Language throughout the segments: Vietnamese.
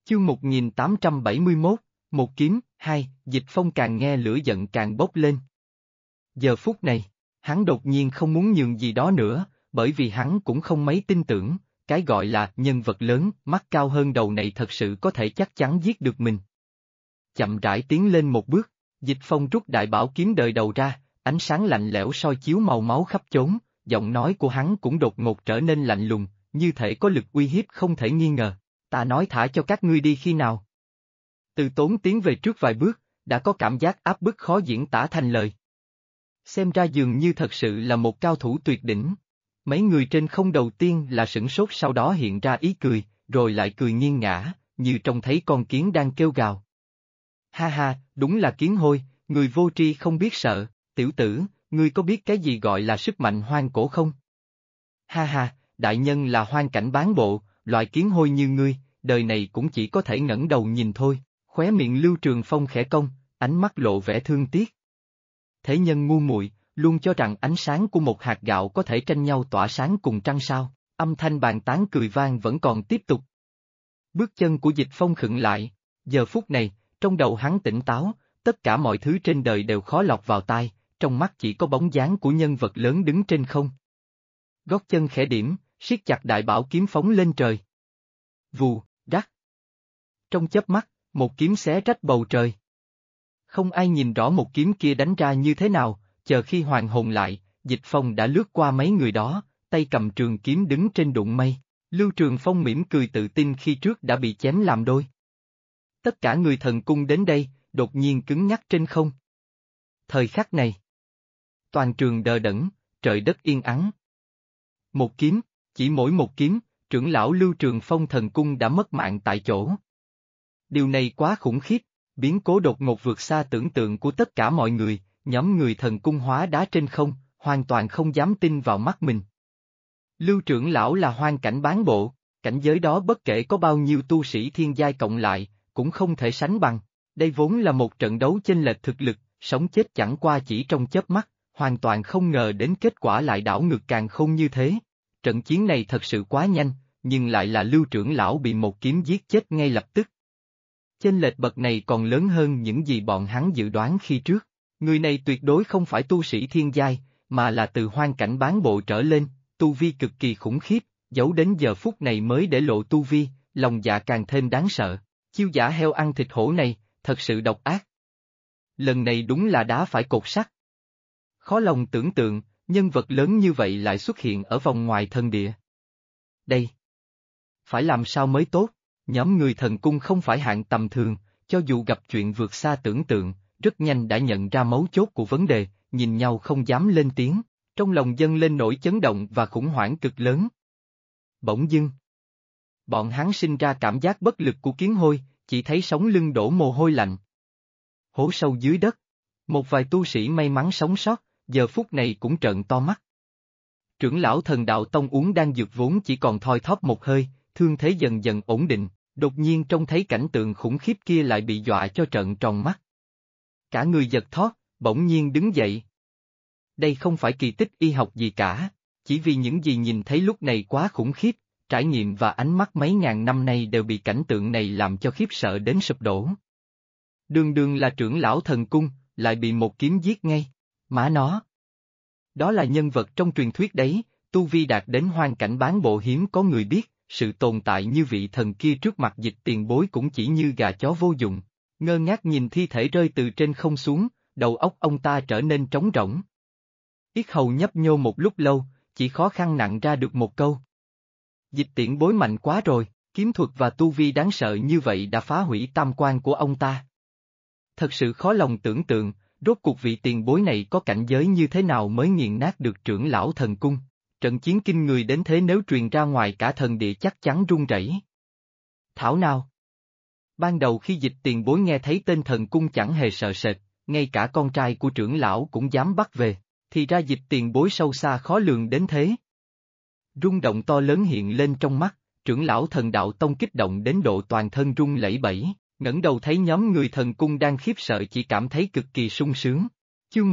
Chương 1871, một kiếm, hai, Dịch Phong càng nghe lửa giận càng bốc lên. Giờ phút này, hắn đột nhiên không muốn nhường gì đó nữa, bởi vì hắn cũng không mấy tin tưởng, cái gọi là nhân vật lớn, mắt cao hơn đầu này thật sự có thể chắc chắn giết được mình. Chậm rãi tiến lên một bước, Dịch Phong rút đại bảo kiếm đời đầu ra, ánh sáng lạnh lẽo soi chiếu màu máu khắp chốn, giọng nói của hắn cũng đột ngột trở nên lạnh lùng, như thể có lực uy hiếp không thể nghi ngờ. Ta nói thả cho các ngươi đi khi nào? Từ Tốn tiến về trước vài bước, đã có cảm giác áp bức khó diễn tả thành lời. Xem ra dường như thật sự là một cao thủ tuyệt đỉnh. Mấy người trên không đầu tiên là sửng sốt, sau đó hiện ra ý cười, rồi lại cười nghiêng ngã, như trông thấy con kiến đang kêu gào. Ha ha, đúng là kiến hôi, người vô tri không biết sợ, tiểu tử, ngươi có biết cái gì gọi là sức mạnh hoang cổ không? Ha ha, đại nhân là hoang cảnh bán bộ, loại kiến hôi như ngươi, đời này cũng chỉ có thể ngẩng đầu nhìn thôi. Khóe miệng Lưu Trường Phong khẽ cong, ánh mắt lộ vẻ thương tiếc. Thế nhân ngu muội, luôn cho rằng ánh sáng của một hạt gạo có thể tranh nhau tỏa sáng cùng trăng sao, âm thanh bàn tán cười vang vẫn còn tiếp tục. Bước chân của Dịch Phong khựng lại, giờ phút này, trong đầu hắn tỉnh táo, tất cả mọi thứ trên đời đều khó lọt vào tai, trong mắt chỉ có bóng dáng của nhân vật lớn đứng trên không. Gót chân khẽ điểm, siết chặt đại bảo kiếm phóng lên trời. Vù, rắc. Trong chớp mắt, một kiếm xé rách bầu trời. Không ai nhìn rõ một kiếm kia đánh ra như thế nào, chờ khi hoàn hồn lại, Dịch Phong đã lướt qua mấy người đó, tay cầm trường kiếm đứng trên đụng mây. Lưu Trường Phong mỉm cười tự tin khi trước đã bị chém làm đôi. Tất cả người thần cung đến đây, đột nhiên cứng nhắc trên không. Thời khắc này, toàn trường đờ đẫn, trời đất yên ắng. Một kiếm, chỉ mỗi một kiếm, trưởng lão Lưu Trường Phong thần cung đã mất mạng tại chỗ. Điều này quá khủng khiếp, biến cố đột ngột vượt xa tưởng tượng của tất cả mọi người, nhóm người thần cung hóa đá trên không, hoàn toàn không dám tin vào mắt mình. Lưu trưởng lão là hoang cảnh bán bộ, cảnh giới đó bất kể có bao nhiêu tu sĩ thiên giai cộng lại, cũng không thể sánh bằng. Đây vốn là một trận đấu chênh lệch thực lực, sống chết chẳng qua chỉ trong chớp mắt, hoàn toàn không ngờ đến kết quả lại đảo ngược càng không như thế. Trận chiến này thật sự quá nhanh, nhưng lại là Lưu trưởng lão bị một kiếm giết chết ngay lập tức. Chênh lệch bậc này còn lớn hơn những gì bọn hắn dự đoán khi trước. Người này tuyệt đối không phải tu sĩ thiên giai, mà là từ hoang cảnh bán bộ trở lên, tu vi cực kỳ khủng khiếp, giấu đến giờ phút này mới để lộ tu vi, lòng dạ càng thêm đáng sợ. Chiêu giả heo ăn thịt hổ này, thật sự độc ác. Lần này đúng là đá phải cột sắt. Khó lòng tưởng tượng, nhân vật lớn như vậy lại xuất hiện ở vòng ngoài thần địa. Đây, phải làm sao mới tốt? Nhóm người thần cung không phải hạng tầm thường, cho dù gặp chuyện vượt xa tưởng tượng, rất nhanh đã nhận ra mấu chốt của vấn đề, nhìn nhau không dám lên tiếng, trong lòng dâng lên nỗi chấn động và khủng hoảng cực lớn. Bỗng dưng, bọn hắn sinh ra cảm giác bất lực của kiến hôi, chỉ thấy sống lưng đổ mồ hôi lạnh. Hố sâu dưới đất, một vài tu sĩ may mắn sống sót, giờ phút này cũng trợn to mắt. Trưởng lão Thần Đạo Tông uống đan dược vốn chỉ còn thoi thóp một hơi, thương thế dần dần ổn định, đột nhiên trông thấy cảnh tượng khủng khiếp kia lại bị dọa cho trợn tròn mắt. Cả người giật thót, bỗng nhiên đứng dậy. Đây không phải kỳ tích y học gì cả, chỉ vì những gì nhìn thấy lúc này quá khủng khiếp, trải nghiệm và ánh mắt mấy ngàn năm nay đều bị cảnh tượng này làm cho khiếp sợ đến sụp đổ. Đường đường là trưởng lão thần cung, lại bị một kiếm giết ngay, má nó. Đó là nhân vật trong truyền thuyết đấy, tu vi đạt đến hoang cảnh bán bộ hiếm có người biết, sự tồn tại như vị thần kia trước mặt Dịch tiền bối cũng chỉ như gà chó vô dụng. Ngơ ngác nhìn thi thể rơi từ trên không xuống, đầu óc ông ta trở nên trống rỗng. Yết hầu nhấp nhô một lúc lâu, chỉ khó khăn nặn ra được một câu. Dịch tiền bối mạnh quá rồi, kiếm thuật và tu vi đáng sợ như vậy đã phá hủy tam quan của ông ta. Thật sự khó lòng tưởng tượng, rốt cuộc vị tiền bối này có cảnh giới như thế nào mới nghiền nát được trưởng lão thần cung. Trận chiến kinh người đến thế nếu truyền ra ngoài cả thần địa chắc chắn rung rẩy. Thảo nào? Ban đầu khi Dịch tiền bối nghe thấy tên thần cung chẳng hề sợ sệt, ngay cả con trai của trưởng lão cũng dám bắt về, thì ra Dịch tiền bối sâu xa khó lường đến thế. Rung động to lớn hiện lên trong mắt, trưởng lão Thần Đạo Tông kích động đến độ toàn thân rung lẩy bẩy, ngẩng đầu thấy nhóm người thần cung đang khiếp sợ chỉ cảm thấy cực kỳ sung sướng. Chương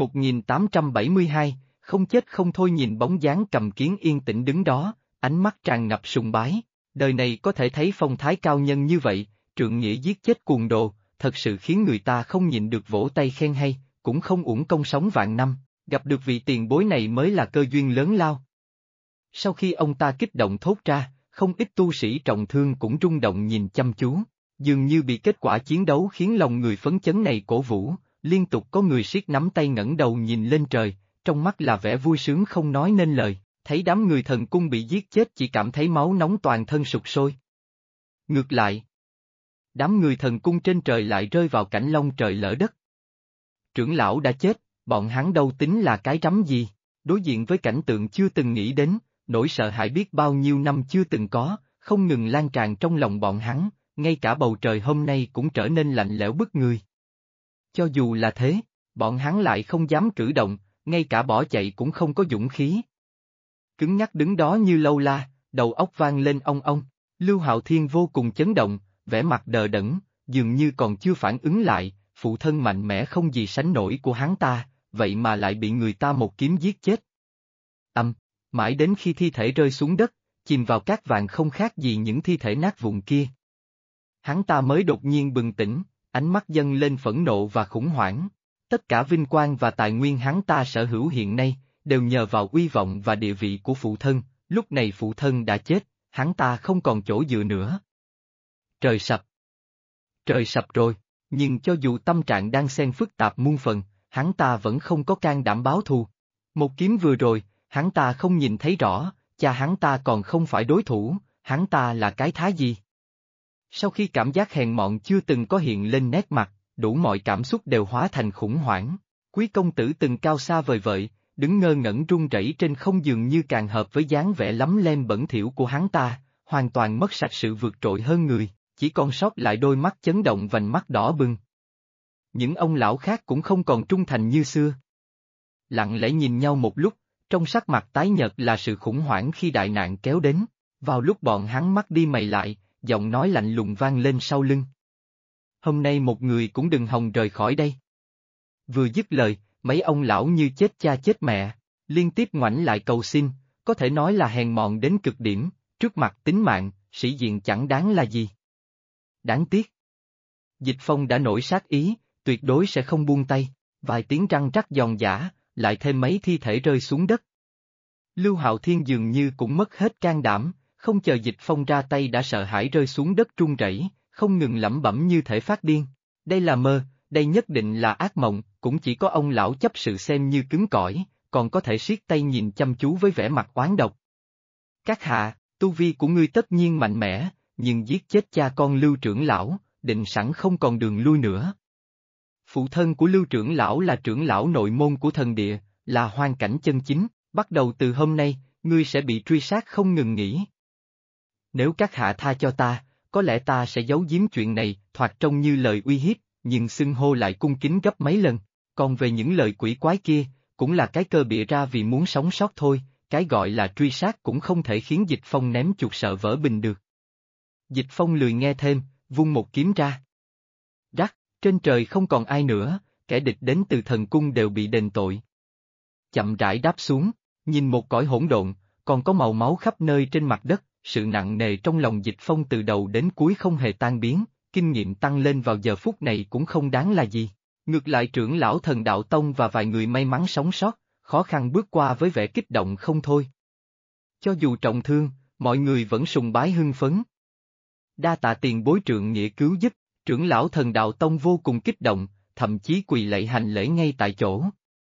1872, không chết không thôi nhìn bóng dáng cầm kiếm yên tĩnh đứng đó, ánh mắt tràn ngập sùng bái. Đời này có thể thấy phong thái cao nhân như vậy, trượng nghĩa giết chết cuồng đồ, thật sự khiến người ta không nhịn được vỗ tay khen hay, cũng không uổng công sống vạn năm, gặp được vị tiền bối này mới là cơ duyên lớn lao. Sau khi ông ta kích động thốt ra, không ít tu sĩ trọng thương cũng rung động nhìn chăm chú, dường như bị kết quả chiến đấu khiến lòng người phấn chấn này cổ vũ, liên tục có người siết nắm tay ngẩng đầu nhìn lên trời, trong mắt là vẻ vui sướng không nói nên lời, thấy đám người thần cung bị giết chết chỉ cảm thấy máu nóng toàn thân sục sôi. Ngược lại, đám người thần cung trên trời lại rơi vào cảnh long trời lỡ đất. Trưởng lão đã chết, bọn hắn đâu tính là cái rắm gì, đối diện với cảnh tượng chưa từng nghĩ đến, nỗi sợ hãi biết bao nhiêu năm chưa từng có, không ngừng lan tràn trong lòng bọn hắn, ngay cả bầu trời hôm nay cũng trở nên lạnh lẽo bức người. Cho dù là thế, bọn hắn lại không dám cử động, ngay cả bỏ chạy cũng không có dũng khí. Cứng nhắc đứng đó như lâu la, đầu óc vang lên ong ong, Lưu Hạo Thiên vô cùng chấn động, vẻ mặt đờ đẫn, dường như còn chưa phản ứng lại, phụ thân mạnh mẽ không gì sánh nổi của hắn ta, vậy mà lại bị người ta một kiếm giết chết. Mãi đến khi thi thể rơi xuống đất, chìm vào cát vàng không khác gì những thi thể nát vụn kia. Hắn ta mới đột nhiên bừng tỉnh, ánh mắt dâng lên phẫn nộ và khủng hoảng. Tất cả vinh quang và tài nguyên hắn ta sở hữu hiện nay, đều nhờ vào uy vọng và địa vị của phụ thân, lúc này phụ thân đã chết, hắn ta không còn chỗ dựa nữa. Trời sập. Trời sập rồi, nhưng cho dù tâm trạng đang xen phức tạp muôn phần, hắn ta vẫn không có can đảm báo thù. Một kiếm vừa rồi, hắn ta không nhìn thấy rõ, cha hắn ta còn không phải đối thủ, hắn ta là cái thá gì? Sau khi cảm giác hèn mọn chưa từng có hiện lên nét mặt, đủ mọi cảm xúc đều hóa thành khủng hoảng. Quý công tử từng cao xa vời vợi, đứng ngơ ngẩn run rẩy trên không dường như càng hợp với dáng vẻ lấm lem bẩn thỉu của hắn ta, hoàn toàn mất sạch sự vượt trội hơn người, chỉ còn sót lại đôi mắt chấn động vành mắt đỏ bừng. Những ông lão khác cũng không còn trung thành như xưa. Lặng lẽ nhìn nhau một lúc, trong sắc mặt tái nhợt là sự khủng hoảng khi đại nạn kéo đến, vào lúc bọn hắn mắt đi mày lại, giọng nói lạnh lùng vang lên sau lưng. Hôm nay một người cũng đừng hòng rời khỏi đây. Vừa dứt lời, mấy ông lão như chết cha chết mẹ, liên tiếp ngoảnh lại cầu xin, có thể nói là hèn mọn đến cực điểm, trước mặt tính mạng, sĩ diện chẳng đáng là gì. Đáng tiếc. Dịch Phong đã nổi sát ý, tuyệt đối sẽ không buông tay, vài tiếng răng rắc giòn giã, lại thêm mấy thi thể rơi xuống đất. Lưu Hạo Thiên dường như cũng mất hết can đảm, không chờ Dịch Phong ra tay đã sợ hãi rơi xuống đất run rẩy, không ngừng lẩm bẩm như thể phát điên. Đây là mơ, đây nhất định là ác mộng, cũng chỉ có ông lão chấp sự xem như cứng cỏi, còn có thể siết tay nhìn chăm chú với vẻ mặt oán độc. Các hạ, tu vi của ngươi tất nhiên mạnh mẽ, nhưng giết chết cha con Lưu trưởng lão, định sẵn không còn đường lui nữa. Phụ thân của Lưu trưởng lão là trưởng lão nội môn của thần địa, là hoang cảnh chân chính, bắt đầu từ hôm nay, ngươi sẽ bị truy sát không ngừng nghỉ. Nếu các hạ tha cho ta, có lẽ ta sẽ giấu giếm chuyện này, thoạt trông như lời uy hiếp, nhưng xưng hô lại cung kính gấp mấy lần, còn về những lời quỷ quái kia, cũng là cái cơ bịa ra vì muốn sống sót thôi, cái gọi là truy sát cũng không thể khiến Dịch Phong ném chuột sợ vỡ bình được. Dịch Phong lười nghe thêm, vung một kiếm ra. Rắc, trên trời không còn ai nữa, kẻ địch đến từ thần cung đều bị đền tội. Chậm rãi đáp xuống, nhìn một cõi hỗn độn, còn có màu máu khắp nơi trên mặt đất, sự nặng nề trong lòng Dịch Phong từ đầu đến cuối không hề tan biến, kinh nghiệm tăng lên vào giờ phút này cũng không đáng là gì. Ngược lại trưởng lão Thần Đạo Tông và vài người may mắn sống sót, khó khăn bước qua với vẻ kích động không thôi. Cho dù trọng thương, mọi người vẫn sùng bái hưng phấn. Đa tạ tiền bối trượng nghĩa cứu giúp, trưởng lão Thần Đạo Tông vô cùng kích động, thậm chí quỳ lạy hành lễ ngay tại chỗ.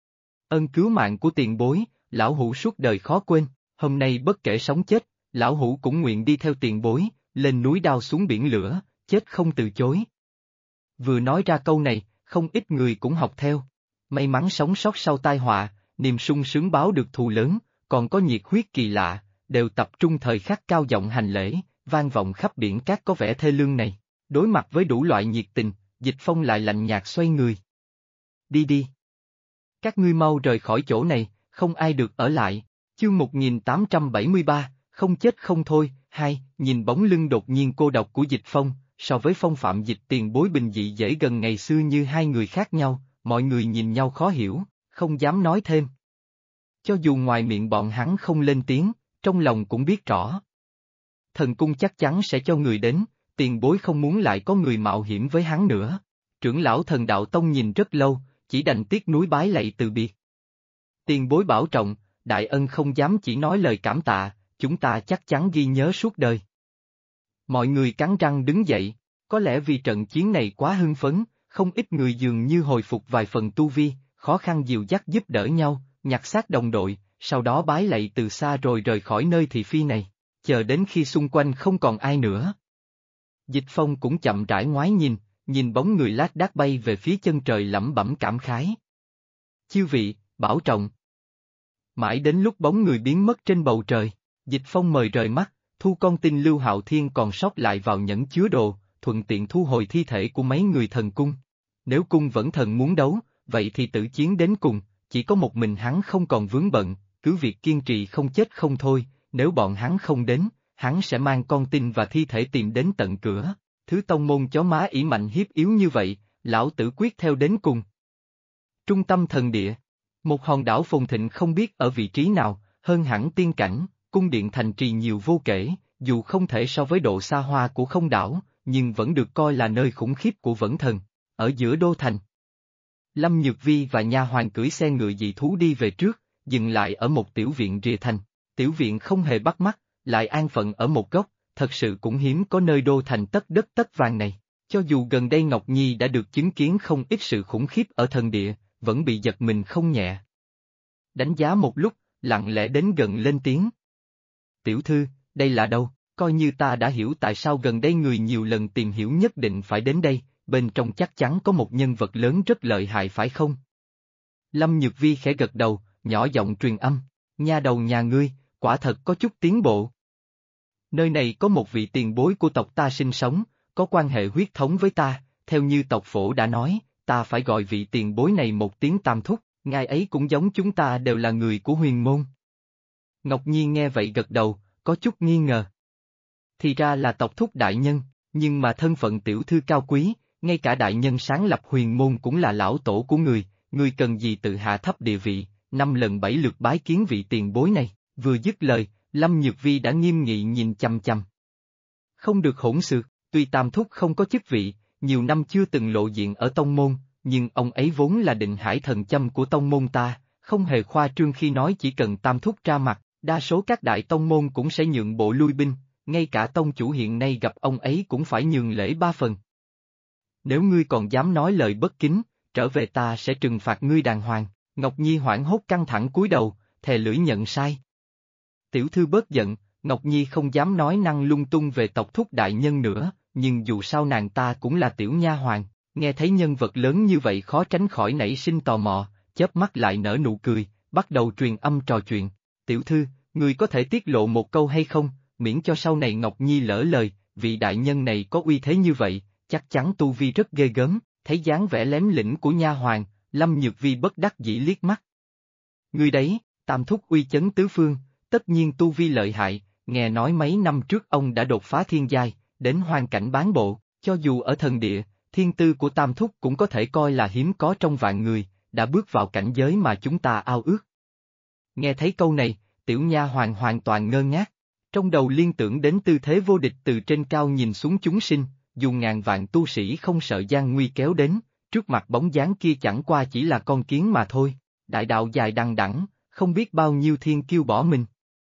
Ân cứu mạng của tiền bối, lão hủ suốt đời khó quên, hôm nay bất kể sống chết, lão hủ cũng nguyện đi theo tiền bối, lên núi đao xuống biển lửa, chết không từ chối. Vừa nói ra câu này, không ít người cũng học theo. May mắn sống sót sau tai họa, niềm sung sướng báo được thù lớn, còn có nhiệt huyết kỳ lạ, đều tập trung thời khắc cao giọng hành lễ, vang vọng khắp biển cát có vẻ thê lương này. Đối mặt với đủ loại nhiệt tình, Dịch Phong lại lạnh nhạt xoay người. Đi đi. Các ngươi mau rời khỏi chỗ này, không ai được ở lại. Chương 1873, không chết không thôi. Hai, nhìn bóng lưng đột nhiên cô độc của Dịch Phong, so với Phong Phạm Dịch tiền bối bình dị dễ gần ngày xưa như hai người khác nhau, mọi người nhìn nhau khó hiểu, không dám nói thêm. Cho dù ngoài miệng bọn hắn không lên tiếng, trong lòng cũng biết rõ. Thần cung chắc chắn sẽ cho người đến, tiền bối không muốn lại có người mạo hiểm với hắn nữa. Trưởng lão Thần Đạo Tông nhìn rất lâu, chỉ đành tiếc núi bái lạy từ biệt. Tiền bối bảo trọng, đại ân không dám chỉ nói lời cảm tạ, chúng ta chắc chắn ghi nhớ suốt đời. Mọi người cắn răng đứng dậy, có lẽ vì trận chiến này quá hưng phấn, không ít người dường như hồi phục vài phần tu vi, khó khăn dìu dắt giúp đỡ nhau, nhặt xác đồng đội, sau đó bái lạy từ xa rồi rời khỏi nơi thị phi này, chờ đến khi xung quanh không còn ai nữa. Dịch Phong cũng chậm rãi ngoái nhìn bóng người lác đác bay về phía chân trời lẩm bẩm cảm khái. Chư vị, bảo trọng. Mãi đến lúc bóng người biến mất trên bầu trời, Dịch Phong mời rời mắt, thu con tin Lưu Hạo Thiên còn sót lại vào nhẫn chứa đồ, thuận tiện thu hồi thi thể của mấy người thần cung. Nếu cung vẫn thần muốn đấu, vậy thì tử chiến đến cùng, chỉ có một mình hắn không còn vướng bận, cứ việc kiên trì không chết không thôi, nếu bọn hắn không đến, hắn sẽ mang con tin và thi thể tìm đến tận cửa. Thứ tông môn chó má ỷ mạnh hiếp yếu như vậy, lão tử quyết theo đến cùng. Trung tâm thần địa, một hòn đảo phồn thịnh không biết ở vị trí nào, hơn hẳn tiên cảnh, cung điện thành trì nhiều vô kể, dù không thể so với độ xa hoa của không đảo, nhưng vẫn được coi là nơi khủng khiếp của Vẫn Thần, ở giữa đô thành. Lâm Nhược Vi và nha hoàn cưỡi xe ngựa dị thú đi về trước, dừng lại ở một tiểu viện rìa thành. Tiểu viện không hề bắt mắt, lại an phận ở một góc, thật sự cũng hiếm có nơi đô thành tất đất tất vàng này. Cho dù gần đây Ngọc Nhi đã được chứng kiến không ít sự khủng khiếp ở thần địa, vẫn bị giật mình không nhẹ. Đánh giá một lúc, lặng lẽ đến gần lên tiếng. Tiểu thư, đây là đâu? Coi như ta đã hiểu tại sao gần đây người nhiều lần tìm hiểu nhất định phải đến đây, bên trong chắc chắn có một nhân vật lớn rất lợi hại phải không? Lâm Nhược Vi khẽ gật đầu, nhỏ giọng truyền âm, nha đầu nhà ngươi, quả thật có chút tiến bộ. Nơi này có một vị tiền bối của tộc ta sinh sống, có quan hệ huyết thống với ta, theo như tộc phổ đã nói, ta phải gọi vị tiền bối này một tiếng tam thúc, ngài ấy cũng giống chúng ta đều là người của huyền môn. Ngọc Nhi nghe vậy gật đầu, có chút nghi ngờ. Thì ra là tộc thúc đại nhân, nhưng mà thân phận tiểu thư cao quý, ngay cả đại nhân sáng lập huyền môn cũng là lão tổ của người cần gì tự hạ thấp địa vị, 5 lần 7 lượt bái kiến vị tiền bối này, vừa dứt lời, Lâm Nhược Vi đã nghiêm nghị nhìn chằm chằm. Không được hỗn xược, tuy tam thúc không có chức vị, nhiều năm chưa từng lộ diện ở tông môn, nhưng ông ấy vốn là định hải thần châm của tông môn ta, không hề khoa trương khi nói chỉ cần tam thúc ra mặt, đa số các đại tông môn cũng sẽ nhượng bộ lui binh, ngay cả tông chủ hiện nay gặp ông ấy cũng phải nhường lễ 3 phần. Nếu ngươi còn dám nói lời bất kính, trở về ta sẽ trừng phạt ngươi đàng hoàng. Ngọc Nhi hoảng hốt căng thẳng cúi đầu, thề lưỡi nhận sai. Tiểu thư bớt giận, Ngọc Nhi không dám nói năng lung tung về tộc thúc đại nhân nữa, nhưng dù sao nàng ta cũng là tiểu nha hoàn, nghe thấy nhân vật lớn như vậy khó tránh khỏi nảy sinh tò mò, chớp mắt lại nở nụ cười, bắt đầu truyền âm trò chuyện. Tiểu thư, ngươi có thể tiết lộ một câu hay không, miễn cho sau này Ngọc Nhi lỡ lời, vị đại nhân này có uy thế như vậy, chắc chắn tu vi rất ghê gớm, thấy dáng vẻ lém lĩnh của nha hoàn, Lâm Nhược Vi bất đắc dĩ liếc mắt. Ngươi đấy, tam thúc uy chấn tứ phương, tất nhiên tu vi lợi hại, nghe nói mấy năm trước ông đã đột phá thiên giai, đến hoàn cảnh bán bộ, cho dù ở thần địa, thiên tư của tam thúc cũng có thể coi là hiếm có trong vạn người, đã bước vào cảnh giới mà chúng ta ao ước. Nghe thấy câu này, tiểu nha hoàn toàn ngơ ngác, trong đầu liên tưởng đến tư thế vô địch từ trên cao nhìn xuống chúng sinh, dù ngàn vạn tu sĩ không sợ gian nguy kéo đến, trước mặt bóng dáng kia chẳng qua chỉ là con kiến mà thôi, đại đạo dài đằng đẵng, không biết bao nhiêu thiên kiêu bỏ mình.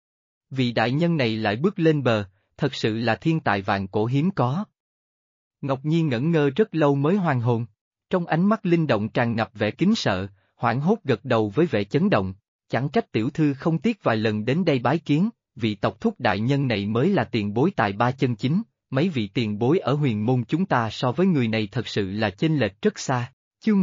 Vị đại nhân này lại bước lên bờ, thật sự là thiên tài vạn cổ hiếm có. Ngọc Nhi ngẩn ngơ rất lâu mới hoàn hồn, trong ánh mắt linh động tràn ngập vẻ kính sợ, hoảng hốt gật đầu với vẻ chấn động, chẳng trách tiểu thư không tiếc vài lần đến đây bái kiến, vị tộc thúc đại nhân này mới là tiền bối tài ba chân chính, mấy vị tiền bối ở huyền môn chúng ta so với người này thật sự là chênh lệch rất xa. Chương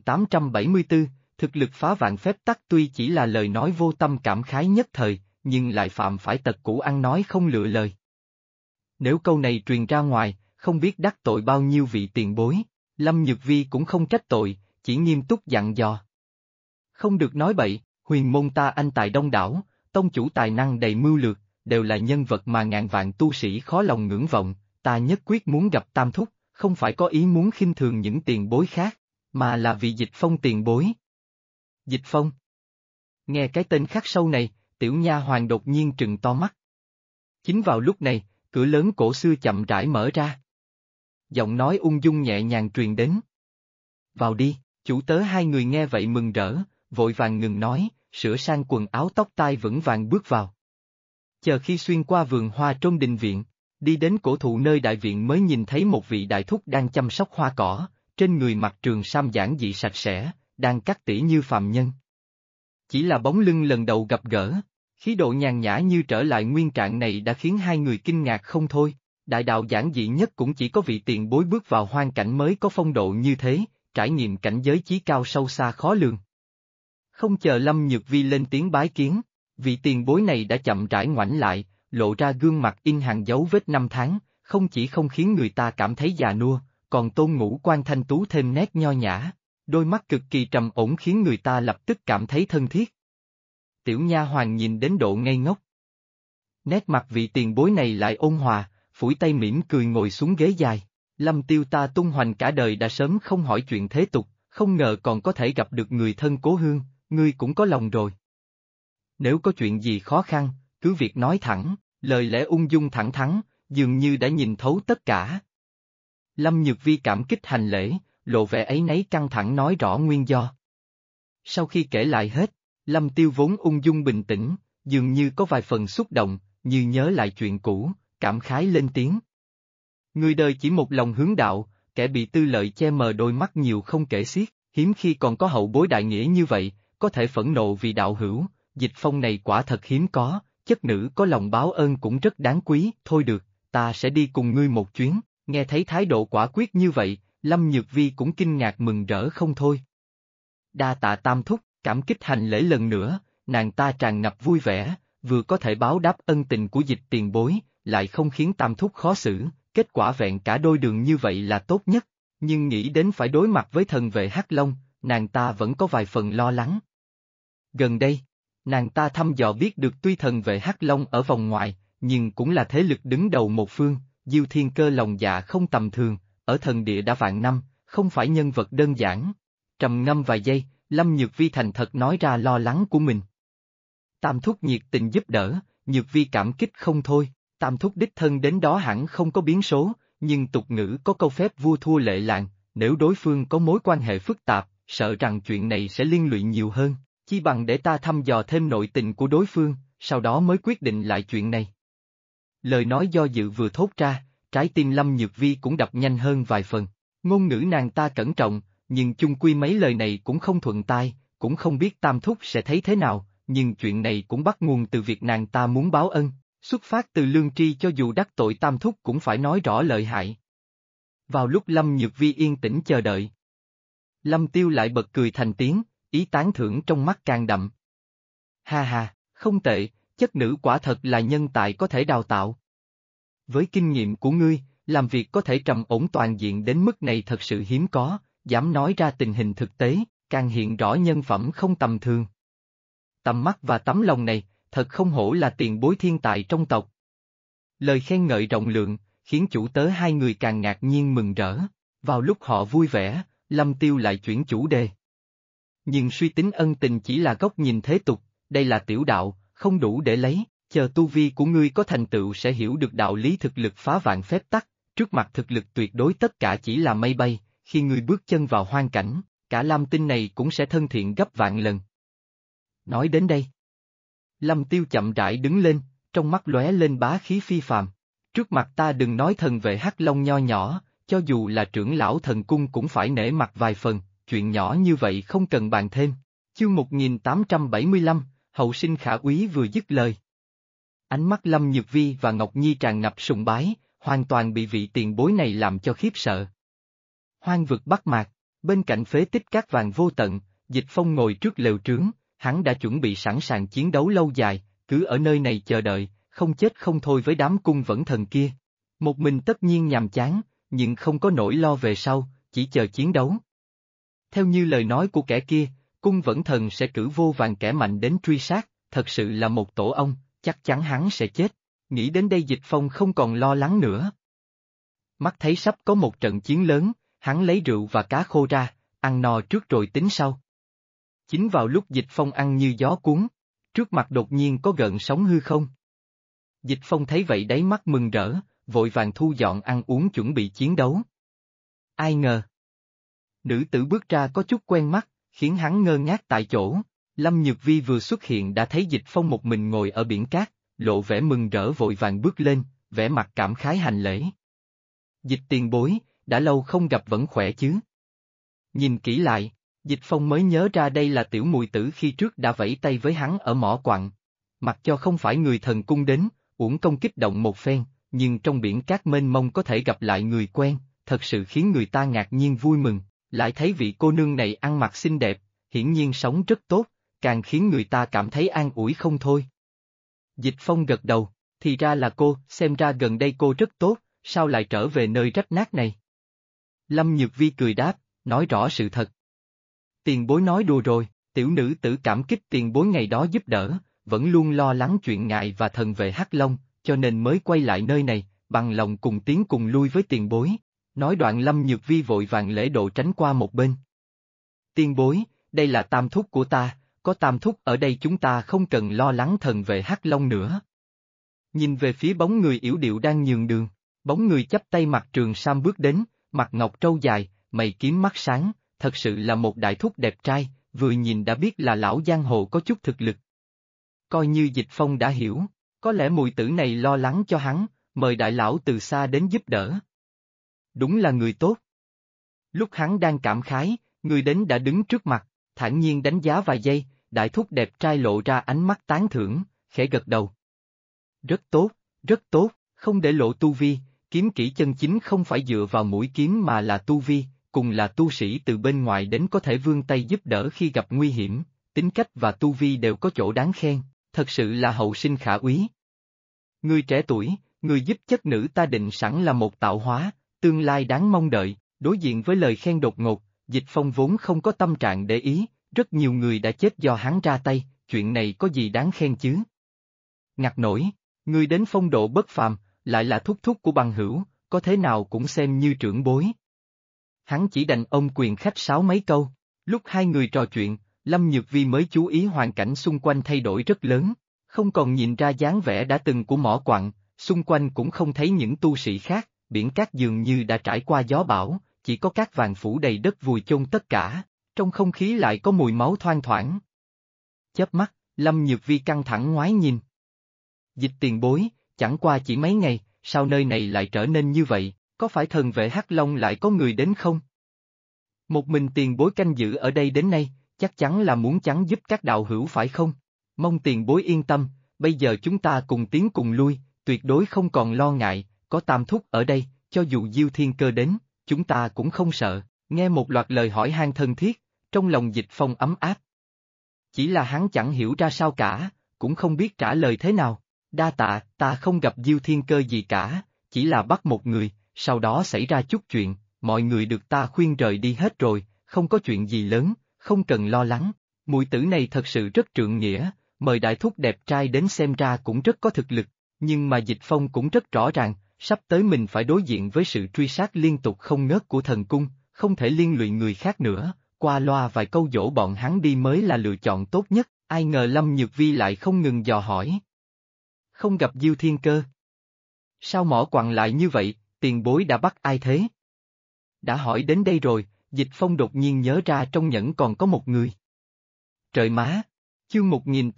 1874, thực lực phá vạn phép tắc tuy chỉ là lời nói vô tâm cảm khái nhất thời, nhưng lại phạm phải tật cũ ăn nói không lựa lời. Nếu câu này truyền ra ngoài, không biết đắc tội bao nhiêu vị tiền bối, Lâm Nhược Vi cũng không trách tội, chỉ nghiêm túc dặn dò. Không được nói bậy, huyền môn ta anh tài đông đảo, tông chủ tài năng đầy mưu lược, đều là nhân vật mà ngàn vạn tu sĩ khó lòng ngưỡng vọng, ta nhất quyết muốn gặp tam thúc, không phải có ý muốn khinh thường những tiền bối khác, mà là vì Dịch Phong tiền bối. Dịch Phong. Nghe cái tên khắc sâu này, tiểu nha hoàn đột nhiên trừng to mắt. Chính vào lúc này, cửa lớn cổ xưa chậm rãi mở ra, giọng nói ung dung nhẹ nhàng truyền đến. Vào đi, chủ tớ hai người nghe vậy mừng rỡ, vội vàng ngừng nói, sửa sang quần áo tóc tai vững vàng bước vào. Chờ khi xuyên qua vườn hoa trong đình viện, đi đến cổ thụ nơi đại viện mới nhìn thấy một vị đại thúc đang chăm sóc hoa cỏ, trên người mặc trường sam giản dị sạch sẽ, đang cắt tỉa như phàm nhân. Chỉ là bóng lưng lần đầu gặp gỡ, khí độ nhàn nhã như trở lại nguyên trạng này đã khiến hai người kinh ngạc không thôi. Đại đạo giản dị nhất cũng chỉ có vị tiền bối bước vào hoang cảnh mới có phong độ như thế, trải nghiệm cảnh giới chí cao sâu xa khó lường. Không chờ Lâm Nhược Vi lên tiếng bái kiến, vị tiền bối này đã chậm rãi ngoảnh lại, lộ ra gương mặt in hàng dấu vết năm tháng, không chỉ không khiến người ta cảm thấy già nua, còn tôn ngũ quan thanh tú thêm nét nho nhã, đôi mắt cực kỳ trầm ổn khiến người ta lập tức cảm thấy thân thiết. Tiểu nha hoàn nhìn đến độ ngây ngốc. Nét mặt vị tiền bối này lại ôn hòa, phủi tay mỉm cười ngồi xuống ghế dài. Lâm Tiêu ta tung hoành cả đời đã sớm không hỏi chuyện thế tục, không ngờ còn có thể gặp được người thân cố hương, ngươi cũng có lòng rồi. Nếu có chuyện gì khó khăn, cứ việc nói thẳng, lời lẽ ung dung thẳng thắn, dường như đã nhìn thấu tất cả. Lâm Nhược Vi cảm kích hành lễ, lộ vẻ áy náy căng thẳng nói rõ nguyên do. Sau khi kể lại hết, Lâm Tiêu vốn ung dung bình tĩnh, dường như có vài phần xúc động, như nhớ lại chuyện cũ, cảm khái lên tiếng. Người đời chỉ một lòng hướng đạo, kẻ bị tư lợi che mờ đôi mắt nhiều không kể xiết, hiếm khi còn có hậu bối đại nghĩa như vậy, có thể phẫn nộ vì đạo hữu, Dịch Phong này quả thật hiếm có, chất nữ có lòng báo ơn cũng rất đáng quý, thôi được, ta sẽ đi cùng ngươi một chuyến, nghe thấy thái độ quả quyết như vậy, Lâm Nhược Vi cũng kinh ngạc mừng rỡ không thôi. Đa tạ tam thúc, cảm kích hành lễ lần nữa, nàng ta tràn ngập vui vẻ, vừa có thể báo đáp ân tình của Dịch tiền bối, lại không khiến tam thúc khó xử, kết quả vẹn cả đôi đường như vậy là tốt nhất, nhưng nghĩ đến phải đối mặt với thần vệ Hắc Long, nàng ta vẫn có vài phần lo lắng. Gần đây, nàng ta thăm dò biết được tuy thần vệ Hắc Long ở vòng ngoài, nhưng cũng là thế lực đứng đầu một phương, Diêu Thiên Cơ lòng dạ không tầm thường, ở thần địa đã vạn năm, không phải nhân vật đơn giản. Trầm ngâm vài giây, Lâm Nhược Vi thành thật nói ra lo lắng của mình. Tam thúc nhiệt tình giúp đỡ, Nhược Vi cảm kích không thôi, tam thúc đích thân đến đó hẳn không có biến số, nhưng tục ngữ có câu phép vua thua lệ làng, nếu đối phương có mối quan hệ phức tạp, sợ rằng chuyện này sẽ liên lụy nhiều hơn, chi bằng để ta thăm dò thêm nội tình của đối phương, sau đó mới quyết định lại chuyện này. Lời nói do dự vừa thốt ra, trái tim Lâm Nhược Vi cũng đập nhanh hơn vài phần, ngôn ngữ nàng ta cẩn trọng, nhưng chung quy mấy lời này cũng không thuận tai, cũng không biết tam thúc sẽ thấy thế nào, nhưng chuyện này cũng bắt nguồn từ việc nàng ta muốn báo ân, xuất phát từ lương tri cho dù đắc tội tam thúc cũng phải nói rõ lợi hại. Vào lúc Lâm Nhược Vi yên tĩnh chờ đợi, Lâm Tiêu lại bật cười thành tiếng, ý tán thưởng trong mắt càng đậm. Ha ha, không tệ, chất nữ quả thật là nhân tài có thể đào tạo. Với kinh nghiệm của ngươi, làm việc có thể trầm ổn toàn diện đến mức này thật sự hiếm có, dám nói ra tình hình thực tế, càng hiện rõ nhân phẩm không tầm thường. Tầm mắt và tấm lòng này, thật không hổ là tiền bối thiên tài trong tộc. Lời khen ngợi rộng lượng, khiến chủ tớ hai người càng ngạc nhiên mừng rỡ, vào lúc họ vui vẻ, Lâm Tiêu lại chuyển chủ đề. Nhưng suy tính ân tình chỉ là góc nhìn thế tục, đây là tiểu đạo, không đủ để lấy, chờ tu vi của ngươi có thành tựu sẽ hiểu được đạo lý thực lực phá vạn phép tắc, trước mặt thực lực tuyệt đối tất cả chỉ là mây bay, khi ngươi bước chân vào hoang cảnh, cả Lam Tinh này cũng sẽ thân thiện gấp vạn lần. Nói đến đây, Lâm Tiêu chậm rãi đứng lên, trong mắt lóe lên bá khí phi phàm. Trước mặt ta đừng nói thần vệ Hắc Long nho nhỏ, cho dù là trưởng lão thần cung cũng phải nể mặt vài phần, chuyện nhỏ như vậy không cần bàn thêm. Chương 1875, hậu sinh khả úy vừa dứt lời. Ánh mắt Lâm Nhược Vi và Ngọc Nhi tràn ngập sùng bái, hoàn toàn bị vị tiền bối này làm cho khiếp sợ. Hoang vực Bắc Mạc, bên cạnh phế tích cát vàng vô tận, Dịch Phong ngồi trước lều trướng, hắn đã chuẩn bị sẵn sàng chiến đấu lâu dài, cứ ở nơi này chờ đợi, không chết không thôi với đám cung vẫn thần kia. Một mình tất nhiên nhàm chán, nhưng không có nỗi lo về sau, chỉ chờ chiến đấu. Theo như lời nói của kẻ kia, cung vẫn thần sẽ cử vô vàn kẻ mạnh đến truy sát, thật sự là một tổ ong, chắc chắn hắn sẽ chết. Nghĩ đến đây Dịch Phong không còn lo lắng nữa. Mắt thấy sắp có một trận chiến lớn, hắn lấy rượu và cá khô ra, ăn no trước rồi tính sau. Chính vào lúc Dịch Phong ăn như gió cuốn, trước mặt đột nhiên có gợn sóng hư không. Dịch Phong thấy vậy đáy mắt mừng rỡ, vội vàng thu dọn ăn uống chuẩn bị chiến đấu. ai ngờ. Nữ tử bước ra có chút quen mắt, khiến hắn ngơ ngác tại chỗ. Lâm Nhược Vi vừa xuất hiện đã thấy Dịch Phong một mình ngồi ở biển cát, lộ vẻ mừng rỡ vội vàng bước lên, vẻ mặt cảm khái hành lễ. Dịch tiền bối, đã lâu không gặp vẫn khỏe chứ? Nhìn kỹ lại, Dịch Phong mới nhớ ra đây là tiểu mùi tử khi trước đã vẫy tay với hắn ở mỏ quặng. Mặc cho không phải người thần cung đến, uổng công kích động một phen, nhưng trong biển cát mênh mông có thể gặp lại người quen, thật sự khiến người ta ngạc nhiên vui mừng, lại thấy vị cô nương này ăn mặc xinh đẹp, hiển nhiên sống rất tốt, càng khiến người ta cảm thấy an ủi không thôi. Dịch Phong gật đầu, thì ra là cô, xem ra gần đây cô rất tốt, sao lại trở về nơi rách nát này? Lâm Nhược Vi cười đáp, nói rõ sự thật. Tiền bối nói đùa rồi, tiểu nữ tử cảm kích tiền bối ngày đó giúp đỡ, vẫn luôn lo lắng chuyện ngài và thần vệ Hắc Long, cho nên mới quay lại nơi này, bằng lòng cùng tiến cùng lui với tiền bối. Nói đoạn Lâm Nhược Vi vội vàng lễ độ tránh qua một bên. Tiền bối, đây là tam thúc của ta, có tam thúc ở đây chúng ta không cần lo lắng thần vệ Hắc Long nữa. Nhìn về phía bóng người yểu điệu đang nhường đường, bóng người chắp tay mặc trường sam bước đến, mặt ngọc trâu dài, mày kiếm mắt sáng, thật sự là một đại thúc đẹp trai, vừa nhìn đã biết là lão giang hồ có chút thực lực. Coi như Dịch Phong đã hiểu, có lẽ mùi tử này lo lắng cho hắn, mời đại lão từ xa đến giúp đỡ. Đúng là người tốt. Lúc hắn đang cảm khái, người đến đã đứng trước mặt, thản nhiên đánh giá vài giây, đại thúc đẹp trai lộ ra ánh mắt tán thưởng, khẽ gật đầu. Rất tốt, không để lộ tu vi, kiếm kỹ chân chính không phải dựa vào mũi kiếm mà là tu vi, cùng là tu sĩ từ bên ngoài đến có thể vươn tay giúp đỡ khi gặp nguy hiểm, tính cách và tu vi đều có chỗ đáng khen, thật sự là hậu sinh khả úy. Người trẻ tuổi, người giúp chất nữ ta định sẵn là một tạo hóa, tương lai đáng mong đợi, đối diện với lời khen đột ngột, Dịch Phong vốn không có tâm trạng để ý, rất nhiều người đã chết do hắn ra tay, chuyện này có gì đáng khen chứ? Ngặt nổi, người đến phong độ bất phàm, lại là thúc thúc của bằng hữu, có thế nào cũng xem như trưởng bối. Hắn chỉ đành ôm quyền khách sáo mấy câu, lúc hai người trò chuyện, Lâm Nhược Vi mới chú ý hoàn cảnh xung quanh thay đổi rất lớn, không còn nhìn ra dáng vẻ đã từng của mỏ quặng, xung quanh cũng không thấy những tu sĩ khác, biển cát dường như đã trải qua gió bão, chỉ có cát vàng phủ đầy đất vùi chôn tất cả, trong không khí lại có mùi máu thoang thoảng. Chớp mắt, Lâm Nhược Vi căng thẳng ngoái nhìn. Dịch tiền bối, chẳng qua chỉ mấy ngày, sao nơi này lại trở nên như vậy, có phải thần vệ Hắc Long lại có người đến không? Một mình tiền bối canh giữ ở đây đến nay, chắc chắn là muốn chắn giúp các đạo hữu phải không? Mong tiền bối yên tâm, bây giờ chúng ta cùng tiến cùng lui, tuyệt đối không còn lo ngại, có tam thúc ở đây, cho dù Diêu Thiên Cơ đến, chúng ta cũng không sợ. Nghe một loạt lời hỏi han thân thiết, trong lòng Dịch Phong ấm áp. Chỉ là hắn chẳng hiểu ra sao cả, cũng không biết trả lời thế nào. Đa tạ, ta không gặp Diêu Thiên Cơ gì cả, chỉ là bắt một người, sau đó xảy ra chút chuyện, mọi người được ta khuyên rời đi hết rồi, không có chuyện gì lớn, không cần lo lắng. Mùi tử này thật sự rất trượng nghĩa, mời đại thúc đẹp trai đến xem ra cũng rất có thực lực, nhưng mà Dịch Phong cũng rất rõ ràng, sắp tới mình phải đối diện với sự truy sát liên tục không ngớt của thần cung, không thể liên lụy người khác nữa, qua loa vài câu dỗ bọn hắn đi mới là lựa chọn tốt nhất, ai ngờ Lâm Nhược Vi lại không ngừng dò hỏi. Không gặp Diêu Thiên Cơ. Sao mỏ quặng lại như vậy, tiền bối đã bắt ai thế? Đã hỏi đến đây rồi, Dịch Phong đột nhiên nhớ ra trong nhẫn còn có một người. Trời má! Chương